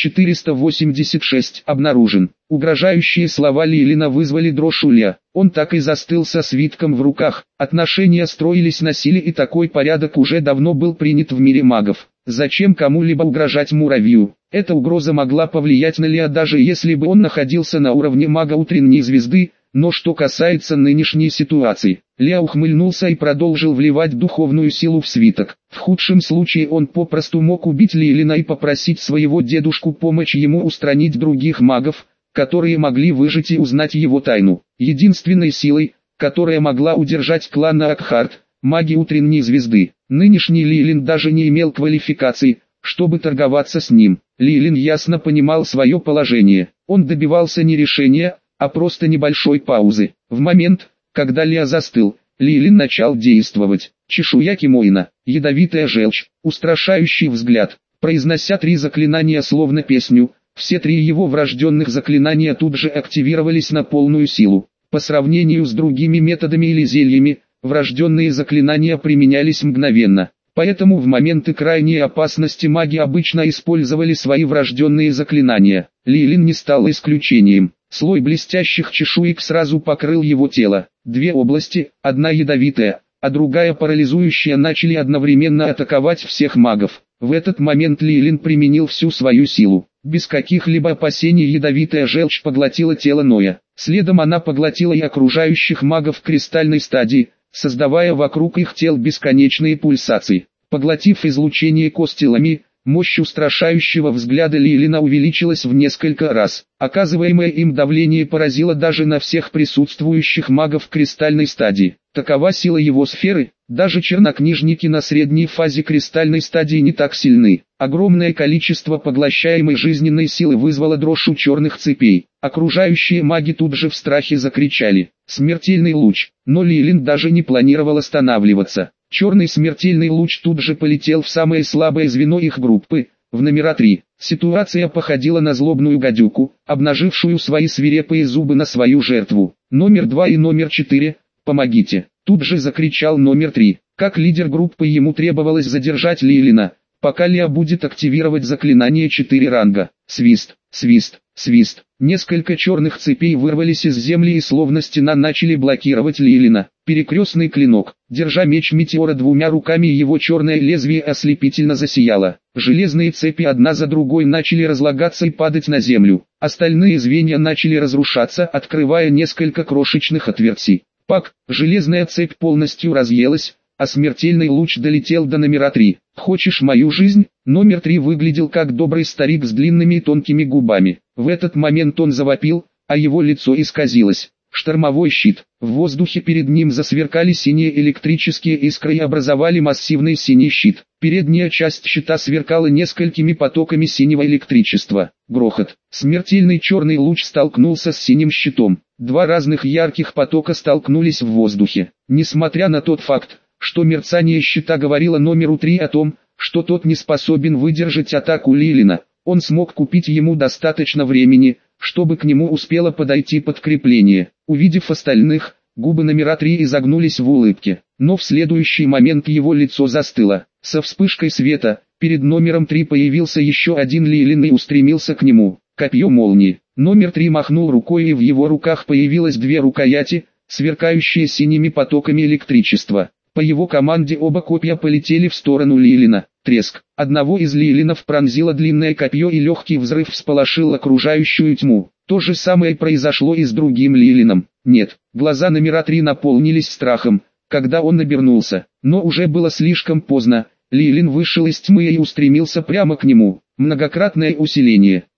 486 обнаружен. Угрожающие слова Лилина вызвали дрожь у Лео. Он так и застыл со свитком в руках. Отношения строились на силе, и такой порядок уже давно был принят в мире магов. Зачем кому-либо угрожать муравью? Эта угроза могла повлиять на Лео, даже если бы он находился на уровне мага утренней звезды. Но что касается нынешней ситуации, Лео ухмыльнулся и продолжил вливать духовную силу в свиток. В худшем случае он попросту мог убить Лилина и попросить своего дедушку помочь ему устранить других магов, которые могли выжить и узнать его тайну. Единственной силой, которая могла удержать клан Акхарт, маги утренней звезды. Нынешний Лилин даже не имел квалификации, чтобы торговаться с ним. Лилин ясно понимал свое положение. Он добивался не решения, а просто небольшой паузы. В момент, когда Лео застыл, Лилин начал действовать. Чешуя Кимоина, ядовитая желчь, устрашающий взгляд. Произнося 3 заклинания словно песню, все 3 его врожденных заклинания тут же активировались на полную силу. По сравнению с другими методами или зельями, врожденные заклинания применялись мгновенно. Поэтому в моменты крайней опасности маги обычно использовали свои врожденные заклинания. Лилин не стал исключением. Слой блестящих чешуек сразу покрыл его тело. 2 области, одна ядовитая, а другая парализующая, начали одновременно атаковать всех магов. В этот момент Лилин применил всю свою силу. Без каких-либо опасений ядовитая желчь поглотила тело Ноя. Следом она поглотила и окружающих магов кристальной стадии, создавая вокруг их тел бесконечные пульсации. Поглотив излучение костелами, мощь устрашающего взгляда Лилина увеличилась в несколько раз. Оказываемое им давление поразило даже на всех присутствующих магов кристальной стадии. Такова сила его сферы. Даже чернокнижники на средней фазе кристальной стадии не так сильны. Огромное количество поглощаемой жизненной силы вызвало дрожь у черных цепей. Окружающие маги тут же в страхе закричали: «Смертельный луч!» Но Лилин даже не планировал останавливаться. Черный смертельный луч тут же полетел в самое слабое звено их группы, в номера 3. Ситуация походила на злобную гадюку, обнажившую свои свирепые зубы на свою жертву. Номер 2 и номер 4, помогите! Тут же закричал номер 3. Как лидер группы ему требовалось задержать Лилина, пока Лео будет активировать заклинание 4 ранга. Свист, свист, свист. Несколько черных цепей вырвались из земли и словно стена начали блокировать Лилина. Перекрестный клинок. Держа меч Метеора 2 руками, его черное лезвие ослепительно засияло. Железные цепи одна за другой начали разлагаться и падать на землю. Остальные звенья начали разрушаться, открывая несколько крошечных отверстий. Пак, железная цепь полностью разъелась, а смертельный луч долетел до номера 3. «Хочешь мою жизнь?» Номер 3 выглядел как добрый старик с длинными и тонкими губами. В этот момент он завопил, а его лицо исказилось. Штормовой щит. В воздухе перед ним засверкали синие электрические искры и образовали массивный синий щит. Передняя часть щита сверкала несколькими потоками синего электричества. Грохот. Смертельный черный луч столкнулся с синим щитом. 2 разных ярких потока столкнулись в воздухе. Несмотря на тот факт, что мерцание щита говорило номеру 3 о том, что тот не способен выдержать атаку Лилина, он смог купить ему достаточно времени, чтобы к нему успело подойти подкрепление. Увидев остальных, губы номера 3 изогнулись в улыбке, но в следующий момент его лицо застыло. Со вспышкой света, перед номером 3 появился еще один Лилин и устремился к нему. Копье молнии. Номер 3 махнул рукой, и в его руках появилось 2 рукояти, сверкающие синими потоками электричества. По его команде оба копья полетели в сторону Лилина. Треск. Одного из Лилинов пронзило длинное копье, и легкий взрыв всполошил окружающую тьму. То же самое произошло и с другим Лилином. Нет, глаза номера 3 наполнились страхом, когда он обернулся. Но уже было слишком поздно. Лилин вышел из тьмы и устремился прямо к нему. Многократное усиление.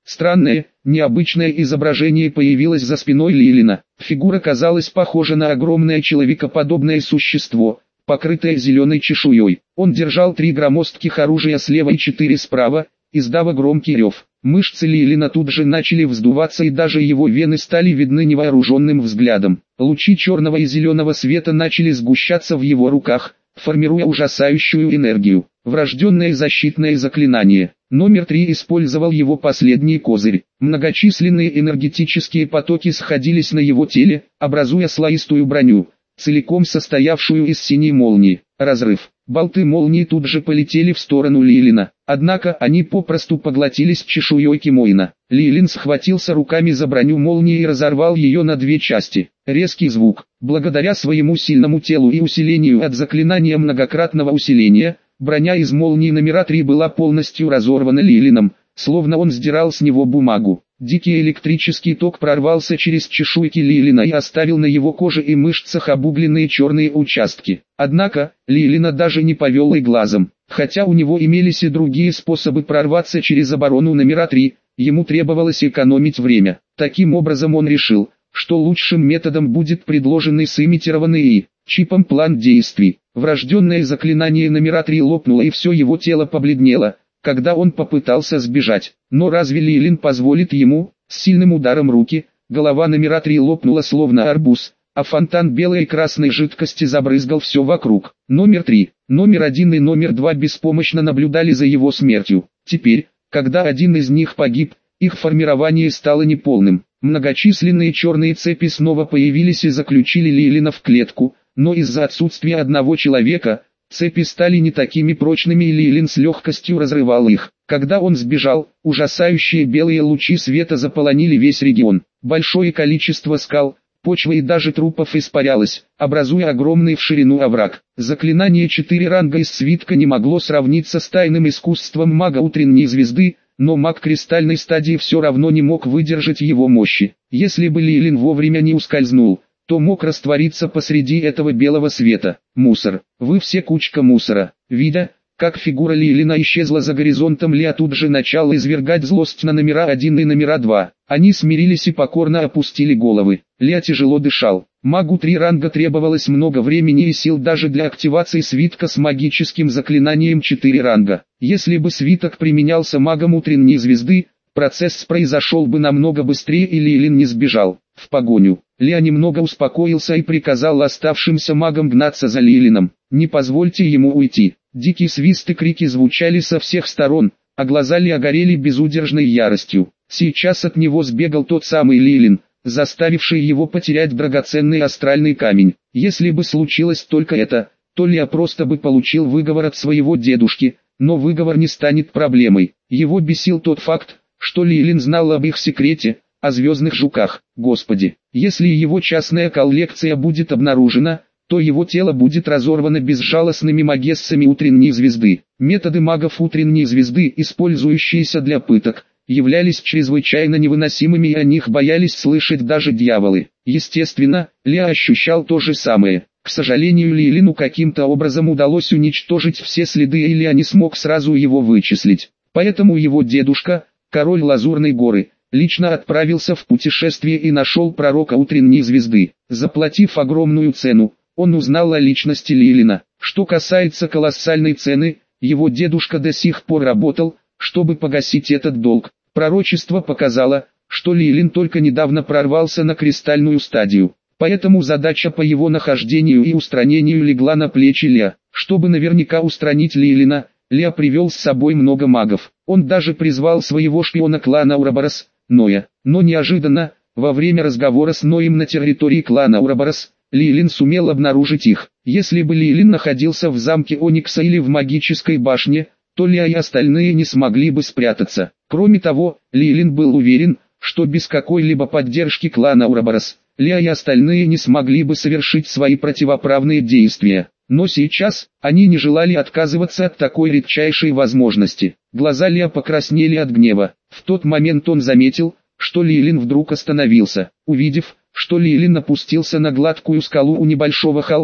Странное, необычное изображение появилось за спиной Лилина. Фигура казалась похожа на огромное человекоподобное существо, покрытое зеленой чешуей. Он держал 3 громоздких оружия слева и 4 справа, издав громкий рев. Мышцы Лилина тут же начали вздуваться, и даже его вены стали видны невооруженным взглядом. Лучи черного и зеленого света начали сгущаться в его руках, формируя ужасающую энергию. Врожденное защитное заклинание. Номер 3 использовал его последний козырь. Многочисленные энергетические потоки сходились на его теле, образуя слоистую броню, целиком состоявшую из синей молнии. Разрыв. Болты молнии тут же полетели в сторону Лилина, однако они попросту поглотились чешуей Кимоина. Лилин схватился руками за броню молнии и разорвал ее на 2 части. Резкий звук. Благодаря своему сильному телу и усилению от заклинания многократного усиления, броня из молнии номера 3 была полностью разорвана Лилином, словно он сдирал с него бумагу. Дикий электрический ток прорвался через чешуйки Лилина и оставил на его коже и мышцах обугленные черные участки. Однако, Лилина даже не повел и глазом. Хотя у него имелись и другие способы прорваться через оборону номера 3, ему требовалось экономить время. Таким образом он решил, что лучшим методом будет предложенный сымитированный и чипом план действий. Врожденное заклинание номера 3 лопнуло, и все его тело побледнело, когда он попытался сбежать. Но разве Лилин позволит ему? С сильным ударом руки, голова номера 3 лопнула словно арбуз, а фонтан белой и красной жидкости забрызгал все вокруг. Номер 3, номер 1 и номер 2 беспомощно наблюдали за его смертью. Теперь, когда один из них погиб, их формирование стало неполным. Многочисленные черные цепи снова появились и заключили Лилина в клетку, но из-за отсутствия одного человека, цепи стали не такими прочными, и Лилин с легкостью разрывал их. Когда он сбежал, ужасающие белые лучи света заполонили весь регион. Большое количество скал, почвы и даже трупов испарялось, образуя огромный в ширину овраг. Заклинание 4 ранга из свитка не могло сравниться с тайным искусством мага утренней звезды, но маг кристальной стадии все равно не мог выдержать его мощи. Если бы Лилин вовремя не ускользнул, то мог раствориться посреди этого белого света. Мусор. Вы все кучка мусора. Видя, как фигура Лилина исчезла за горизонтом, Леа тут же начала извергать злость на номера 1 и номера 2. Они смирились и покорно опустили головы. Леа тяжело дышал. Магу 3 ранга требовалось много времени и сил даже для активации свитка с магическим заклинанием 4 ранга. Если бы свиток применялся магом утренней звезды, процесс произошел бы намного быстрее, и Лилин не сбежал в погоню. Леа немного успокоился и приказал оставшимся магам гнаться за Лилином. Не позвольте ему уйти. Дикие свисты и крики звучали со всех сторон, а глаза Леа горели безудержной яростью. Сейчас от него сбегал тот самый Лилин, заставивший его потерять драгоценный астральный камень. Если бы случилось только это, то Леа просто бы получил выговор от своего дедушки, но выговор не станет проблемой. Его бесил тот факт, что Лилин знал об их секрете, о звездных жуках. Господи, если его частная коллекция будет обнаружена, то его тело будет разорвано безжалостными магессами утренней звезды. Методы магов утренней звезды, использующиеся для пыток, являлись чрезвычайно невыносимыми, и о них боялись слышать даже дьяволы. Естественно, Леа ощущал то же самое. К сожалению, Лилину каким-то образом удалось уничтожить все следы, и Леа не смог сразу его вычислить. Поэтому его дедушка, король Лазурной горы, лично отправился в путешествие и нашел пророка утренней звезды. Заплатив огромную цену, он узнал о личности Лилина. Что касается колоссальной цены, его дедушка до сих пор работал, чтобы погасить этот долг. Пророчество показало, что Лилин только недавно прорвался на кристальную стадию. Поэтому задача по его нахождению и устранению легла на плечи Леа. Чтобы наверняка устранить Лилина, Леа привел с собой много магов. Он даже призвал своего шпиона клана Ураборос, Ноя. Но неожиданно, во время разговора с Ноем на территории клана Ураборос, Лилин сумел обнаружить их. Если бы Лилин находился в замке Оникса или в магической башне, то Леа и остальные не смогли бы спрятаться. Кроме того, Лилин был уверен, что без какой-либо поддержки клана Ураборос, Леа и остальные не смогли бы совершить свои противоправные действия. Но сейчас, они не желали отказываться от такой редчайшей возможности. Глаза Леа покраснели от гнева. В тот момент он заметил, что Лилин вдруг остановился. Увидев, что Лилин опустился на гладкую скалу у небольшого холма,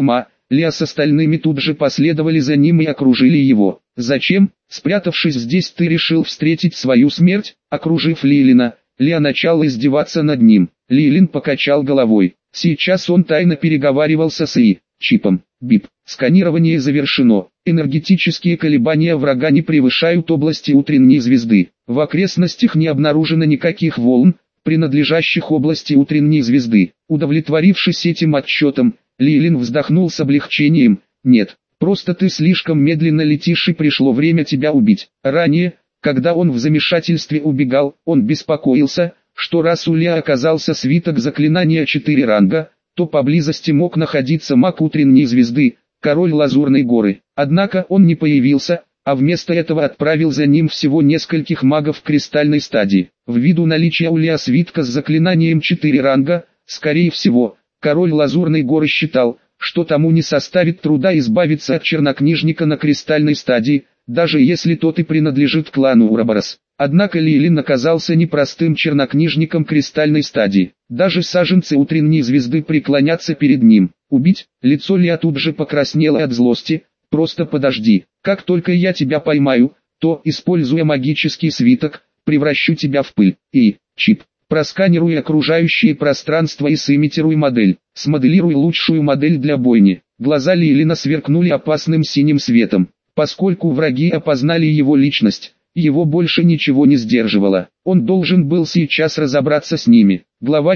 Ля с остальными тут же последовали за ним и окружили его. «Зачем, спрятавшись здесь, ты решил встретить свою смерть?» Окружив Лилина, Ля начал издеваться над ним. Лилин покачал головой. Сейчас он тайно переговаривался с Чипом. «Бип, сканирование завершено. Энергетические колебания врага не превышают области утренней звезды. В окрестностях не обнаружено никаких волн, принадлежащих области утренней звезды». Удовлетворившись этим отчетом, Лилин вздохнул с облегчением. «Нет, просто ты слишком медленно летишь и пришло время тебя убить». Ранее, когда он в замешательстве убегал, он беспокоился, что раз у Ля оказался свиток заклинания 4 ранга, то поблизости мог находиться маг утренней звезды, король Лазурной горы. Однако он не появился, а вместо этого отправил за ним всего нескольких магов кристальной стадии. Ввиду наличия у Ля свитка с заклинанием 4 ранга, скорее всего, король Лазурной горы считал, что тому не составит труда избавиться от чернокнижника на кристальной стадии, даже если тот и принадлежит клану Ураборос. Однако Лилин оказался непростым чернокнижником кристальной стадии. Даже саженцы утренней звезды преклонятся перед ним. «Убить?» Лицо Ля тут же покраснело от злости. «Просто подожди. Как только я тебя поймаю, то, используя магический свиток, превращу тебя в пыль». Чип. Просканируй окружающее пространство и сымитируй модель. Смоделируй лучшую модель для бойни. Глаза Лилина сверкнули опасным синим светом. Поскольку враги опознали его личность, его больше ничего не сдерживало. Он должен был сейчас разобраться с ними. Глава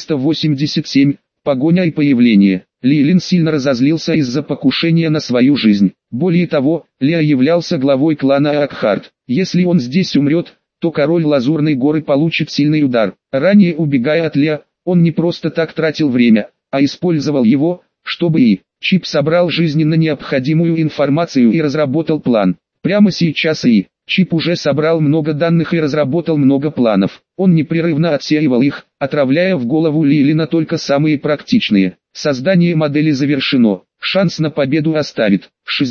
487. Погоня и появление. Лилин сильно разозлился из-за покушения на свою жизнь. Более того, Ля являлся главой клана Акхарт. Если он здесь умрет, то король Лазурной горы получит сильный удар. Ранее убегая от Ля, он не просто так тратил время, а использовал его, чтобы Чип собрал жизненно необходимую информацию и разработал план. Прямо сейчас Чип уже собрал много данных и разработал много планов. Он непрерывно отсеивал их, отравляя в голову Лилина только самые практичные. Создание модели завершено. Шанс на победу оставит.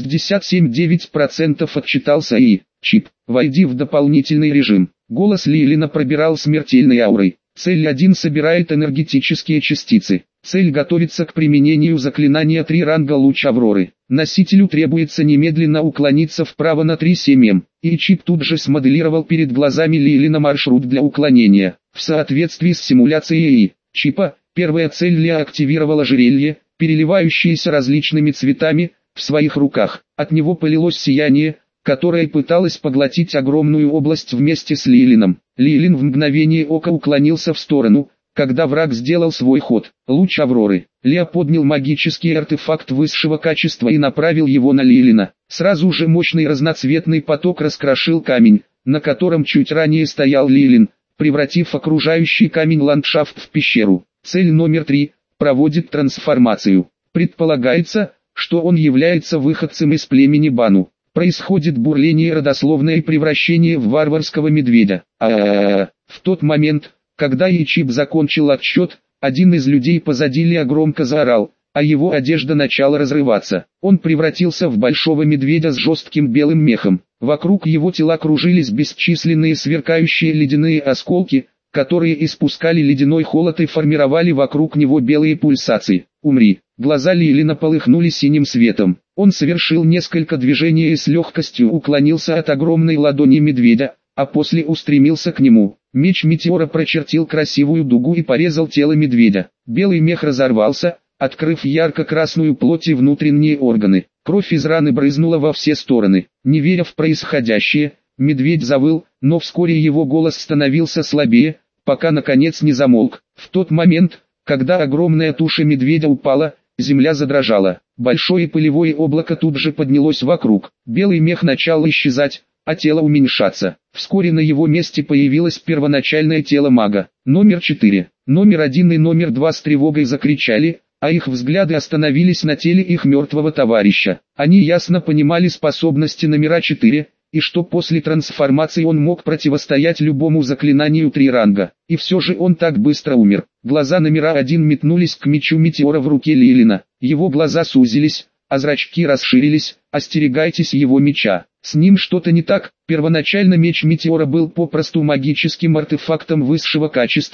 67,9% отчитался Чип. Войди в дополнительный режим. Голос Лилина пробирал смертельной аурой. Цель 1 собирает энергетические частицы. Цель готовится к применению заклинания 3 ранга луч Авроры. Носителю требуется немедленно уклониться вправо на 3,7 м. Чип тут же смоделировал перед глазами Лилина маршрут для уклонения. В соответствии с симуляцией Чипа, первая цель Ля активировал ожерелье, переливающееся различными цветами, в своих руках. От него полилось сияние, которое пыталось поглотить огромную область вместе с Лилином. Лилин в мгновение ока уклонился в сторону, когда враг сделал свой ход. Луч Авроры. Ля поднял магический артефакт высшего качества и направил его на Лилина. Сразу же мощный разноцветный поток раскрошил камень, на котором чуть ранее стоял Лилин, превратив окружающий камень ландшафт в пещеру. Цель номер 3. Проводит трансформацию. Предполагается, что он является выходцем из племени Бану. Происходит бурление родословное и превращение в варварского медведя. В тот момент, когда Чип закончил отсчет, один из людей позади Ля громко заорал, а его одежда начала разрываться. Он превратился в большого медведя с жестким белым мехом. Вокруг его тела кружились бесчисленные сверкающие ледяные осколки, которые испускали ледяной холод и формировали вокруг него белые пульсации. «Умри!» Глаза Лилина полыхнули синим светом. Он совершил несколько движений и с легкостью уклонился от огромной ладони медведя, а после устремился к нему. Меч метеора прочертил красивую дугу и порезал тело медведя. Белый мех разорвался, открыв ярко-красную плоть и внутренние органы. Кровь из раны брызнула во все стороны. Не веря в происходящее, медведь завыл, но вскоре его голос становился слабее, пока наконец не замолк. В тот момент, когда огромная туша медведя упала, земля задрожала. Большое пылевое облако тут же поднялось вокруг. Белый мех начал исчезать, а тело уменьшаться. Вскоре на его месте появилось первоначальное тело мага. Номер 4, номер 1 и номер 2 с тревогой закричали, а их взгляды остановились на теле их мертвого товарища. Они ясно понимали способности номера 4, и что после трансформации он мог противостоять любому заклинанию 3 ранга. И все же он так быстро умер. Глаза номера 1 метнулись к мечу метеора в руке Лилина. Его глаза сузились, а зрачки расширились. «Остерегайтесь его меча. С ним что-то не так». Первоначально меч метеора был попросту магическим артефактом высшего качества,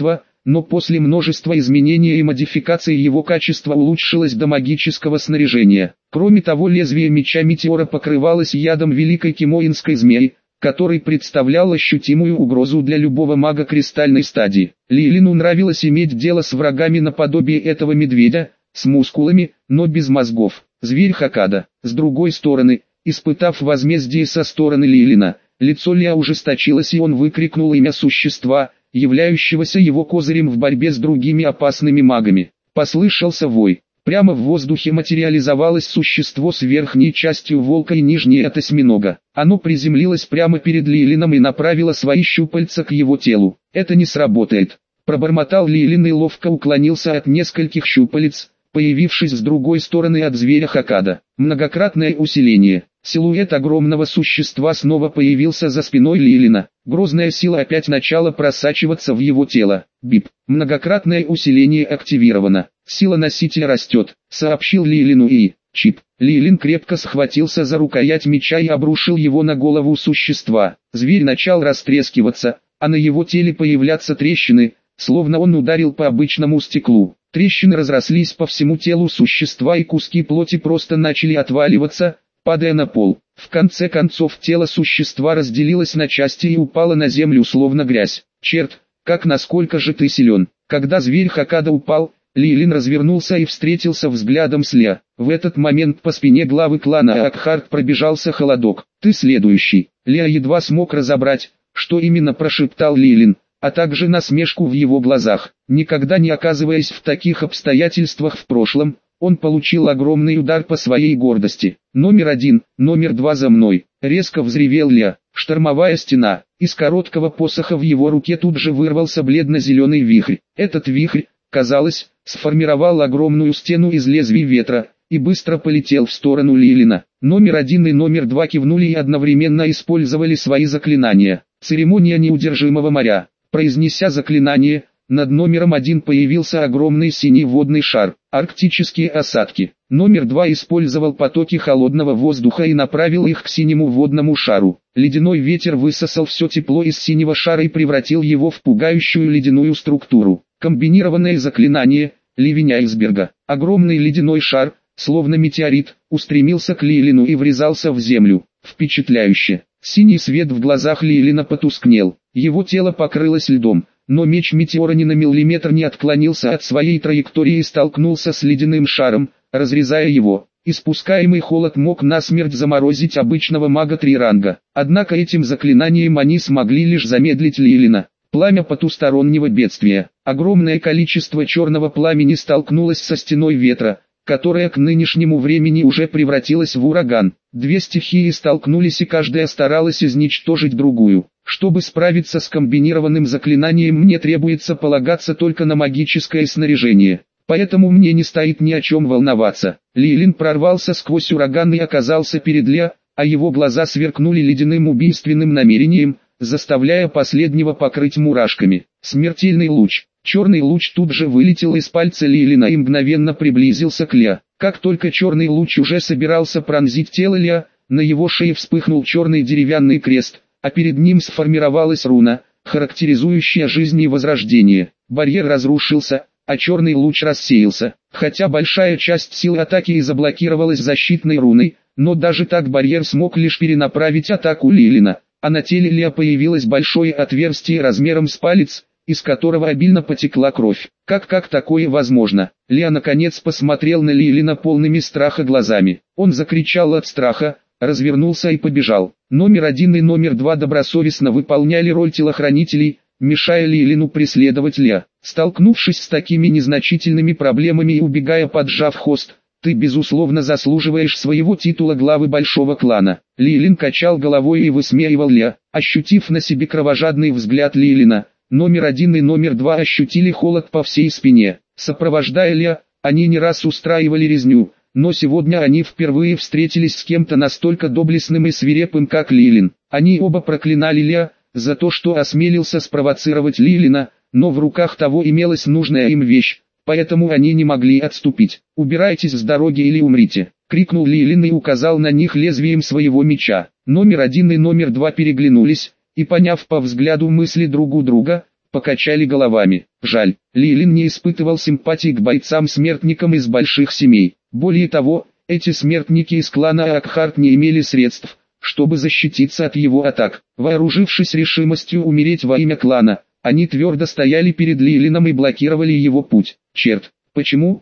но после множества изменений и модификаций его качество улучшилось до магического снаряжения. Кроме того, лезвие меча Метеора покрывалось ядом великой кимоинской змеи, который представлял ощутимую угрозу для любого мага кристальной стадии. Лилину нравилось иметь дело с врагами наподобие этого медведя, с мускулами, но без мозгов. Зверь Хоккадо. С другой стороны, испытав возмездие со стороны Лилина, лицо Лиа ужесточилось, и он выкрикнул имя существа, являющегося его козырем в борьбе с другими опасными магами. Послышался вой. Прямо в воздухе материализовалось существо с верхней частью волка и нижней от осьминога. Оно приземлилось прямо перед Лилином и направило свои щупальца к его телу. «Это не сработает», — пробормотал Лилин и ловко уклонился от нескольких щупалец, появившись с другой стороны от зверя Хоккадо. Многократное усиление. Силуэт огромного существа снова появился за спиной Лилина. Грозная сила опять начала просачиваться в его тело. Бип. Многократное усиление активировано. Сила носителя растет, сообщил Лилину и чип. Лилин крепко схватился за рукоять меча и обрушил его на голову существа. Зверь начал растрескиваться, а на его теле появляться трещины, словно он ударил по обычному стеклу. Трещины разрослись по всему телу существа, и куски плоти просто начали отваливаться, падая на пол. В конце концов тело существа разделилось на части и упало на землю словно грязь. «Черт, насколько же ты силен!» Когда зверь Хоккадо упал, Лилин развернулся и встретился взглядом с Лиа. В этот момент по спине главы клана Акхарт пробежался холодок. «Ты следующий!» Лиа едва смог разобрать, что именно прошептал Лилин, а также насмешку в его глазах. Никогда не оказываясь в таких обстоятельствах в прошлом, он получил огромный удар по своей гордости. «Номер 1, номер 2 за мной!» Резко взревел Лиа. Штормовая стена. Из короткого посоха в его руке тут же вырвался бледно-зеленый вихрь. Этот вихрь, казалось, сформировал огромную стену из лезвий ветра, и быстро полетел в сторону Лилина. Номер 1 и номер 2 кивнули и одновременно использовали свои заклинания. Церемония неудержимого моря. Произнеся заклинание, над номером 1 появился огромный синий водный шар. Арктические осадки. Номер 2 использовал потоки холодного воздуха и направил их к синему водному шару. Ледяной ветер высосал все тепло из синего шара и превратил его в пугающую ледяную структуру. Комбинированное заклинание, ливень айсберга. Огромный ледяной шар, словно метеорит, устремился к Лилину и врезался в землю. Впечатляюще. Синий свет в глазах Лилина потускнел. Его тело покрылось льдом, но меч Метеора ни на миллиметр не отклонился от своей траектории и столкнулся с ледяным шаром, разрезая его. Испускаемый холод мог насмерть заморозить обычного мага 3 ранга. Однако этим заклинанием они смогли лишь замедлить Лилина. Пламя потустороннего бедствия. Огромное количество черного пламени столкнулось со стеной ветра, которая к нынешнему времени уже превратилась в ураган. Две стихии столкнулись, и каждая старалась изничтожить другую. Чтобы справиться с комбинированным заклинанием, мне требуется полагаться только на магическое снаряжение. Поэтому мне не стоит ни о чем волноваться. Лилин прорвался сквозь ураган и оказался перед Лиа, а его глаза сверкнули ледяным убийственным намерением, заставляя последнего покрыть мурашками. Смертельный луч. Черный луч тут же вылетел из пальца Лилина и мгновенно приблизился к Лиа. Как только черный луч уже собирался пронзить тело Лиа, на его шее вспыхнул черный деревянный крест, а перед ним сформировалась руна, характеризующая жизнь и возрождение. Барьер разрушился, а черный луч рассеялся. Хотя большая часть силы атаки и заблокировалась защитной руной, но даже так барьер смог лишь перенаправить атаку Лилина, а на теле Лиа появилось большое отверстие размером с палец, из которого обильно потекла кровь. Как такое возможно? Лиа наконец посмотрел на Лилина полными страха глазами. Он закричал от страха, развернулся и побежал. Номер 1 и номер 2 добросовестно выполняли роль телохранителей, мешая Лилину преследовать Лиа. Столкнувшись с такими незначительными проблемами и убегая поджав хвост, ты безусловно заслуживаешь своего титула главы большого клана. Лилин качал головой и высмеивал Лиа. Ощутив на себе кровожадный взгляд Лилина, номер 1 и номер 2 ощутили холод по всей спине. Сопровождая Лиа, они не раз устраивали резню, но сегодня они впервые встретились с кем-то настолько доблестным и свирепым, как Лилин. Они оба проклинали Лиа за то, что осмелился спровоцировать Лилина, но в руках того имелась нужная им вещь, поэтому они не могли отступить. «Убирайтесь с дороги или умрите!» — крикнул Лилин и указал на них лезвием своего меча. Номер 1 и номер 2 переглянулись, и, поняв по взгляду мысли друг у друга, покачали головами. Жаль, Лилин не испытывал симпатии к бойцам-смертникам из больших семей. Более того, эти смертники из клана Акхарт не имели средств, чтобы защититься от его атак. Вооружившись решимостью умереть во имя клана, они твердо стояли перед Лилином и блокировали его путь. Черт, почему?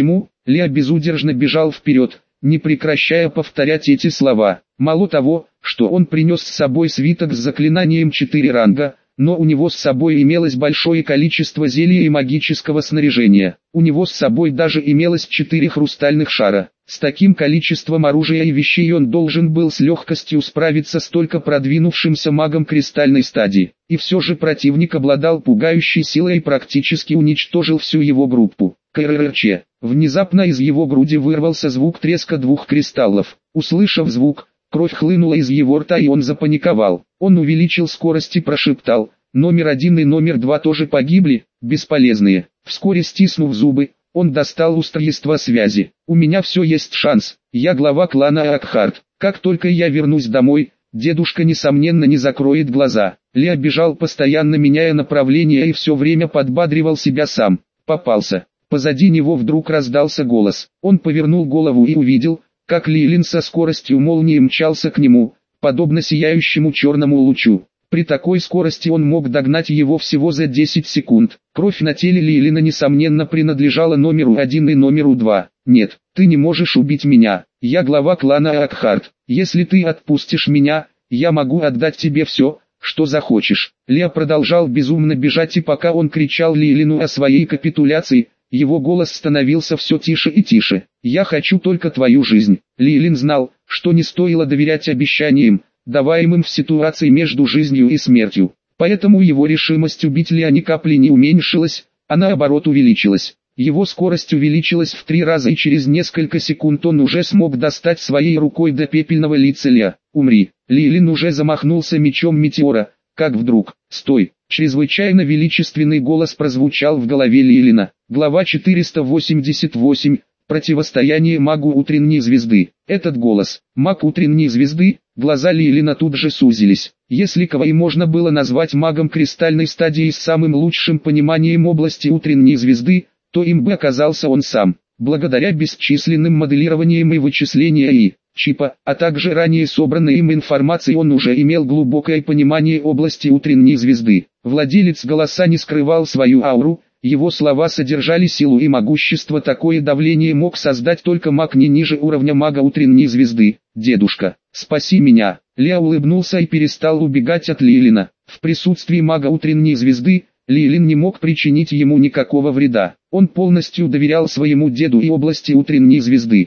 Лео безудержно бежал вперед, не прекращая повторять эти слова. Мало того, что он принес с собой свиток с заклинанием 4 ранга, но у него с собой имелось большое количество зелья и магического снаряжения. У него с собой даже имелось 4 хрустальных шара. С таким количеством оружия и вещей он должен был с легкостью справиться с только продвинувшимся магом кристальной стадии. И все же противник обладал пугающей силой и практически уничтожил всю его группу. КРРЧ. Внезапно из его груди вырвался звук треска 2 кристаллов. Услышав звук, кровь хлынула из его рта и он запаниковал. Он увеличил скорость и прошептал: «Номер 1 и номер 2 тоже погибли, бесполезные». Вскоре, стиснув зубы, он достал устройство связи. «У меня все есть шанс, я глава клана Акхарт. Как только я вернусь домой, дедушка несомненно не закроет глаза». Лео бежал, постоянно меняя направление, и все время подбадривал себя сам. Попался. Позади него вдруг раздался голос. Он повернул голову и увидел, как Лилин со скоростью молнии мчался к нему, подобно сияющему черному лучу. При такой скорости он мог догнать его всего за 10 секунд. Кровь на теле Лилина несомненно принадлежала номеру 1 и номеру 2. «Нет, ты не можешь убить меня, я глава клана Акхарт. Если ты отпустишь меня, я могу отдать тебе все, что захочешь». Лео продолжал безумно бежать, и пока он кричал Лилину о своей капитуляции, его голос становился все тише и тише. «Я хочу только твою жизнь». Лилин знал, что не стоило доверять обещаниям, даваемым в ситуации между жизнью и смертью. Поэтому его решимость убить Лео ни капли не уменьшилась, а наоборот увеличилась. Его скорость увеличилась в 3 раза, и через несколько секунд он уже смог достать своей рукой до пепельного лица Лео. «Умри». Лилин уже замахнулся мечом метеора, как вдруг: «Стой!» Чрезвычайно величественный голос прозвучал в голове Лилина. Глава 488. Противостояние магу утренней звезды. Этот голос, маг утренней звезды, глаза Лилина тут же сузились. Если кого и можно было назвать магом кристальной стадии с самым лучшим пониманием области утренней звезды, то им бы оказался он сам. Благодаря бесчисленным моделированиям и вычислениям и чипа, а также ранее собранной им информации, он уже имел глубокое понимание области утренней звезды. Владелец голоса не скрывал свою ауру, его слова содержали силу и могущество. Такое давление мог создать только маг не ниже уровня мага утренней звезды. «Дедушка, спаси меня!» Лео улыбнулся и перестал убегать от Лилина. В присутствии мага утренней звезды, Лилин не мог причинить ему никакого вреда. Он полностью доверял своему деду и области утренней звезды.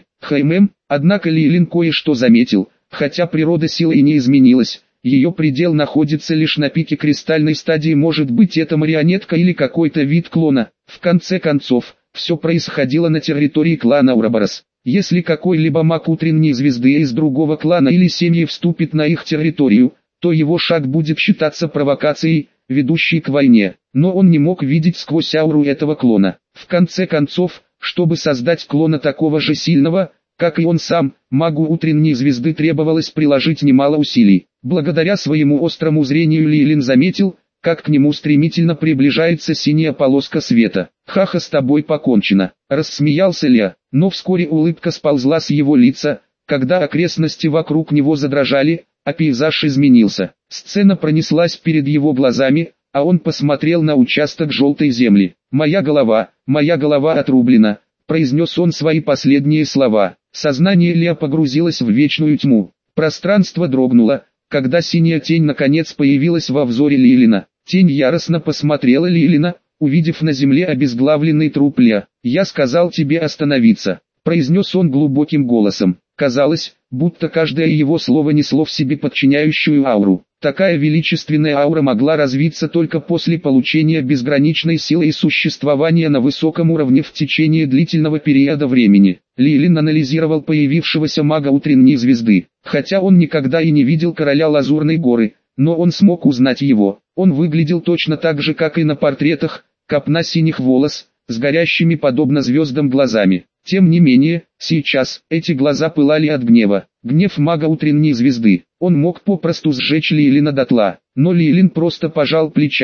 Однако Лилин кое-что заметил. Хотя природа силы и не изменилась, ее предел находится лишь на пике кристальной стадии. Может быть, это марионетка или какой-то вид клона. В конце концов, все происходило на территории клана Ураборос. Если какой-либо маг утренней звезды из другого клана или семьи вступит на их территорию, то его шаг будет считаться провокацией, ведущей к войне. Но он не мог видеть сквозь ауру этого клона. В конце концов, чтобы создать клона такого же сильного, как и он сам, магу утренней звезды требовалось приложить немало усилий. Благодаря своему острому зрению Лилин заметил, как к нему стремительно приближается синяя полоска света. «Ха-ха, с тобой покончено», — рассмеялся Лео, но вскоре улыбка сползла с его лица, когда окрестности вокруг него задрожали, а пейзаж изменился. Сцена пронеслась перед его глазами, а он посмотрел на участок желтой земли. моя голова отрублена», — произнес он свои последние слова. Сознание Лео погрузилось в вечную тьму. Пространство дрогнуло, когда синяя тень наконец появилась во взоре Лилина. Тень яростно посмотрела Лилина, увидев на земле обезглавленный труп Лео. «Я сказал тебе остановиться», — произнес он глубоким голосом. Казалось, будто каждое его слово несло в себе подчиняющую ауру. Такая величественная аура могла развиться только после получения безграничной силы и существования на высоком уровне в течение длительного периода времени. Лилин анализировал появившегося мага утренней звезды. Хотя он никогда и не видел короля Лазурной горы, но он смог узнать его. Он выглядел точно так же, как и на портретах, копна синих волос, с горящими подобно звездам глазами. Тем не менее, сейчас эти глаза пылали от гнева. Гнев мага утренней звезды. Он мог попросту сжечь Лилина дотла, но Лилин просто пожал плечами,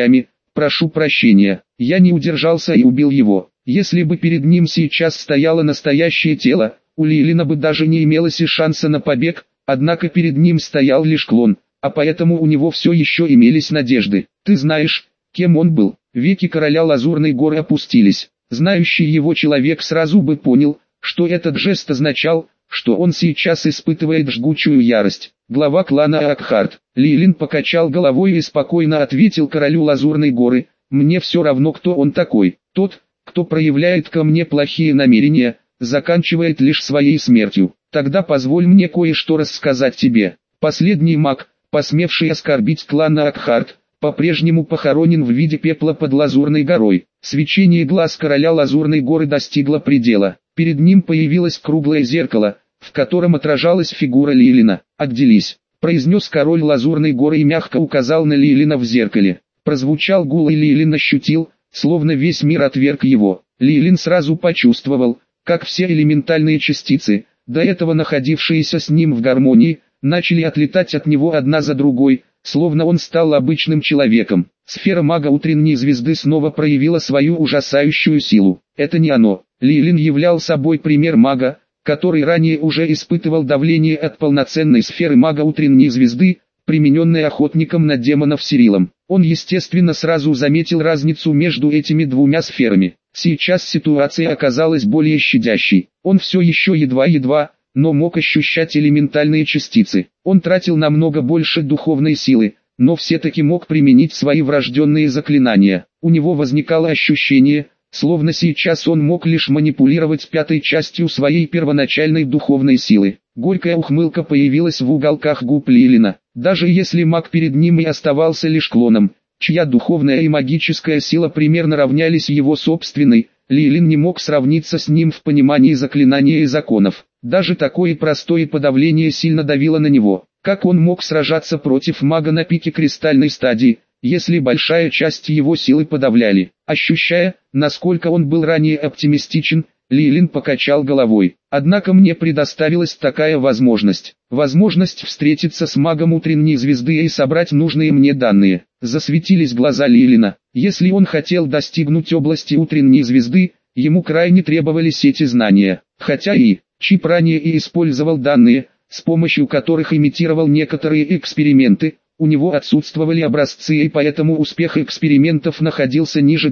прошу прощения, я не удержался и убил его. Если бы перед ним сейчас стояло настоящее тело, у Лилина бы даже не имелось и шанса на побег, однако перед ним стоял лишь клон, а поэтому у него все еще имелись надежды. Ты знаешь, кем он был? Веки короля Лазурной горы опустились. Знающий его человек сразу бы понял, что этот жест означал, что он сейчас испытывает жгучую ярость. Глава клана Акхарт. Лилин покачал головой и спокойно ответил королю Лазурной горы: «Мне все равно, кто он такой. Тот, кто проявляет ко мне плохие намерения, заканчивает лишь своей смертью. Тогда позволь мне кое-что рассказать тебе. Последний маг, посмевший оскорбить клан Акхарт, по-прежнему похоронен в виде пепла под Лазурной горой». Свечение глаз короля Лазурной горы достигло предела. Перед ним появилось круглое зеркало, в котором отражалась фигура Лилина. «Отделись», — произнес король Лазурной горы и мягко указал на Лилина в зеркале. Прозвучал гул, и Лилин ощутил, словно весь мир отверг его. Лилин сразу почувствовал, как все элементальные частицы, до этого находившиеся с ним в гармонии, начали отлетать от него одна за другой, словно он стал обычным человеком. Сфера мага утренней звезды снова проявила свою ужасающую силу. Это не оно. Лилин являл собой пример мага, который ранее уже испытывал давление от полноценной сферы мага утренней звезды, примененной охотником на демонов Сирилом. Он естественно сразу заметил разницу между этими двумя сферами. Сейчас ситуация оказалась более щадящей. Он все еще едва-едва, но мог ощущать элементальные частицы. Он тратил намного больше духовной силы, но все-таки мог применить свои врожденные заклинания. У него возникало ощущение, словно сейчас он мог лишь манипулировать пятой частью своей первоначальной духовной силы. Горькая ухмылка появилась в уголках губ Лилина. Даже если маг перед ним и оставался лишь клоном, чья духовная и магическая сила примерно равнялись его собственной, Лилин не мог сравниться с ним в понимании заклинания и законов. Даже такое простое подавление сильно давило на него. Как он мог сражаться против мага на пике кристальной стадии, если большая часть его силы подавляли? Ощущая, насколько он был ранее оптимистичен, Лилин покачал головой. Однако мне предоставилась такая возможность. Возможность встретиться с магом утренней звезды и собрать нужные мне данные. Засветились глаза Лилина. Если он хотел достигнуть области утренней звезды, ему крайне требовались эти знания. Хотя Чип ранее и использовал данные, с помощью которых имитировал некоторые эксперименты, у него отсутствовали образцы, и поэтому успех экспериментов находился ниже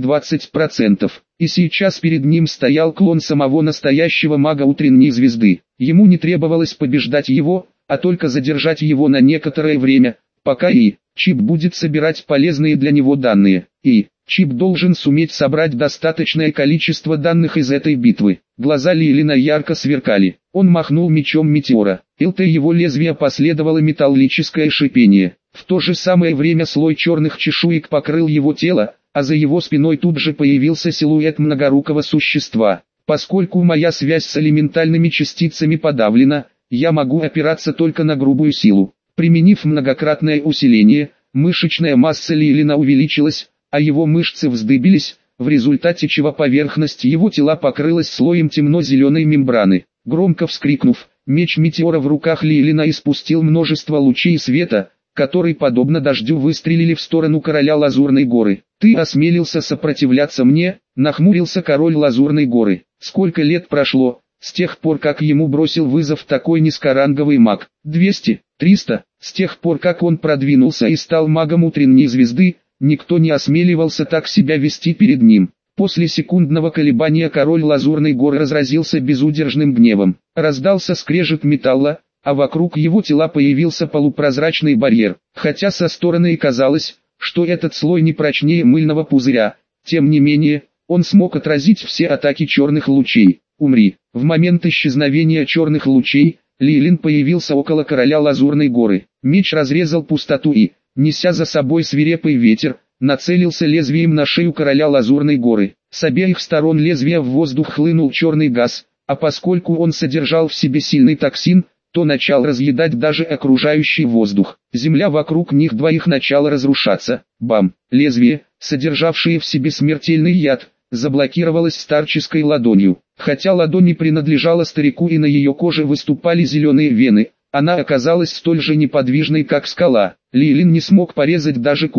20%. И сейчас перед ним стоял клон самого настоящего мага утренней звезды. Ему не требовалось побеждать его, а только задержать его на некоторое время, пока Чип будет собирать полезные для него данные. Чип должен суметь собрать достаточное количество данных из этой битвы. Глаза Лилина ярко сверкали. Он махнул мечом метеора. Его лезвия последовало металлическое шипение. В то же самое время слой черных чешуек покрыл его тело, а за его спиной тут же появился силуэт многорукого существа. Поскольку моя связь с элементальными частицами подавлена, я могу опираться только на грубую силу. Применив многократное усиление, мышечная масса Лилина увеличилась, а его мышцы вздыбились, в результате чего поверхность его тела покрылась слоем темно-зеленой мембраны. Громко вскрикнув, меч метеора в руках Лилина испустил множество лучей света, которые подобно дождю выстрелили в сторону короля Лазурной горы. «Ты осмелился сопротивляться мне?» — нахмурился король Лазурной горы. «Сколько лет прошло, с тех пор как ему бросил вызов такой низкоранговый маг? 200? 300? С тех пор как он продвинулся и стал магом утренней звезды, никто не осмеливался так себя вести перед ним». После секундного колебания король Лазурной горы разразился безудержным гневом. Раздался скрежет металла, а вокруг его тела появился полупрозрачный барьер. Хотя со стороны и казалось, что этот слой не прочнее мыльного пузыря, тем не менее, он смог отразить все атаки черных лучей. «Умри!» В момент исчезновения черных лучей, Лилин появился около короля Лазурной горы. Меч разрезал пустоту и, неся за собой свирепый ветер, нацелился лезвием на шею короля Лазурной горы. С обеих сторон лезвия в воздух хлынул черный газ, а поскольку он содержал в себе сильный токсин, то начал разъедать даже окружающий воздух. Земля вокруг них двоих начала разрушаться. Бам! Лезвие, содержавшее в себе смертельный яд, заблокировалось старческой ладонью. Хотя ладонь не принадлежала старику и на ее коже выступали зеленые вены, она оказалась столь же неподвижной, как скала. Лилин не смог порезать даже кожу.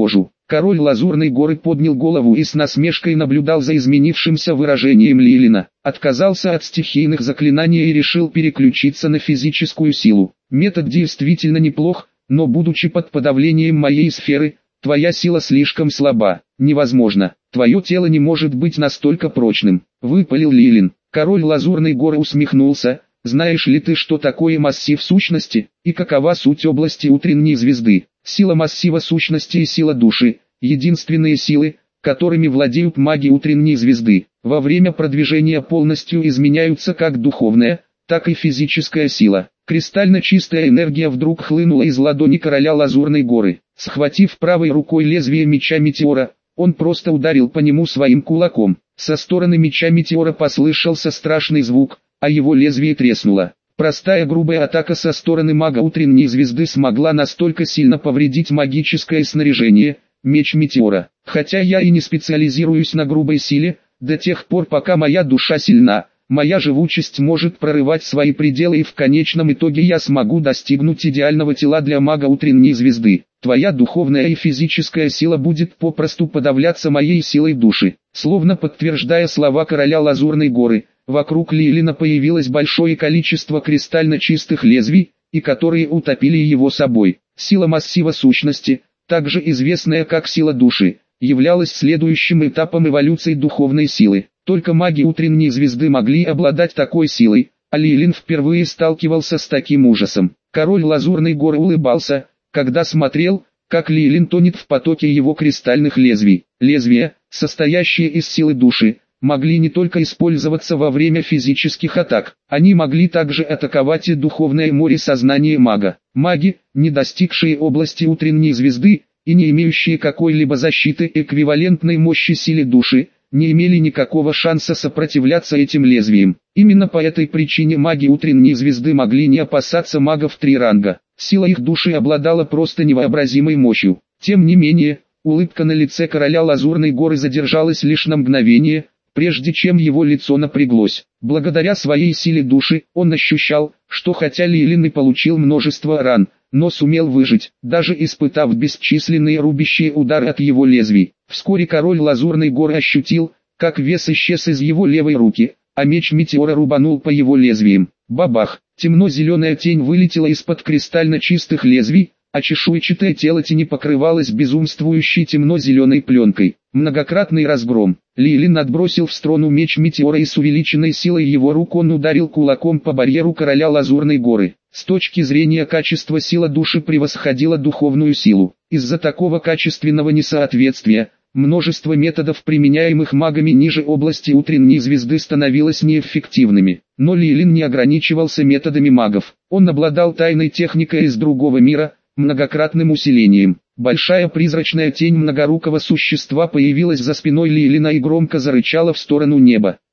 Король Лазурной горы поднял голову и с насмешкой наблюдал за изменившимся выражением Лилина. Отказался от стихийных заклинаний и решил переключиться на физическую силу. Метод действительно неплох, но будучи под подавлением моей сферы, твоя сила слишком слаба. Невозможно, твое тело не может быть настолько прочным, выпалил Лилин. Король Лазурной горы усмехнулся. Знаешь ли ты, что такое массив сущности, и какова суть области утренней звезды? Сила массива сущности и сила души – единственные силы, которыми владеют маги утренней звезды. Во время продвижения полностью изменяются как духовная, так и физическая сила. Кристально чистая энергия вдруг хлынула из ладони короля Лазурной горы. Схватив правой рукой лезвие меча Метеора, он просто ударил по нему своим кулаком. Со стороны меча Метеора послышался страшный звук, а его лезвие треснуло. Простая грубая атака со стороны мага утренней звезды смогла настолько сильно повредить магическое снаряжение, меч Метеора. Хотя я и не специализируюсь на грубой силе, до тех пор пока моя душа сильна, моя живучесть может прорывать свои пределы и в конечном итоге я смогу достигнуть идеального тела для мага утренней звезды. Твоя духовная и физическая сила будет попросту подавляться моей силой души. Словно подтверждая слова короля Лазурной горы, вокруг Лилина появилось большое количество кристально чистых лезвий, и которые утопили его собой. Сила массива сущности, также известная как сила души, являлась следующим этапом эволюции духовной силы. Только маги утренней звезды могли обладать такой силой, а Лилин впервые сталкивался с таким ужасом. Король Лазурной горы улыбался, когда смотрел, как Лилин тонет в потоке его кристальных лезвий. Лезвия, состоящие из силы души, могли не только использоваться во время физических атак, они могли также атаковать и духовное море сознания мага. Маги, не достигшие области утренней звезды, и не имеющие какой-либо защиты эквивалентной мощи силе души, не имели никакого шанса сопротивляться этим лезвиям. Именно по этой причине маги утренней звезды могли не опасаться магов 3 ранга. Сила их души обладала просто невообразимой мощью. Тем не менее, улыбка на лице короля Лазурной горы задержалась лишь на мгновение, прежде чем его лицо напряглось. Благодаря своей силе души, он ощущал, что хотя Лилин и получил множество ран, но сумел выжить, даже испытав бесчисленные рубящие удары от его лезвий. Вскоре король Лазурной горы ощутил, как вес исчез из его левой руки, а меч Метеора рубанул по его лезвиям. Бабах! Темно-зеленая тень вылетела из-под кристально чистых лезвий, а чешуйчатое тело тени покрывалось безумствующей темно-зеленой пленкой. Многократный разгром. Лилин отбросил в сторону меч Метеора и с увеличенной силой его рук он ударил кулаком по барьеру короля Лазурной горы. С точки зрения качества сила души превосходила духовную силу. Из-за такого качественного несоответствия, множество методов, применяемых магами ниже области утренней звезды, становилось неэффективными. Но Лилин не ограничивался методами магов. Он обладал тайной техникой из другого мира, многократным усилением. Большая призрачная тень многорукого существа появилась за спиной Лилина и громко зарычала в сторону неба.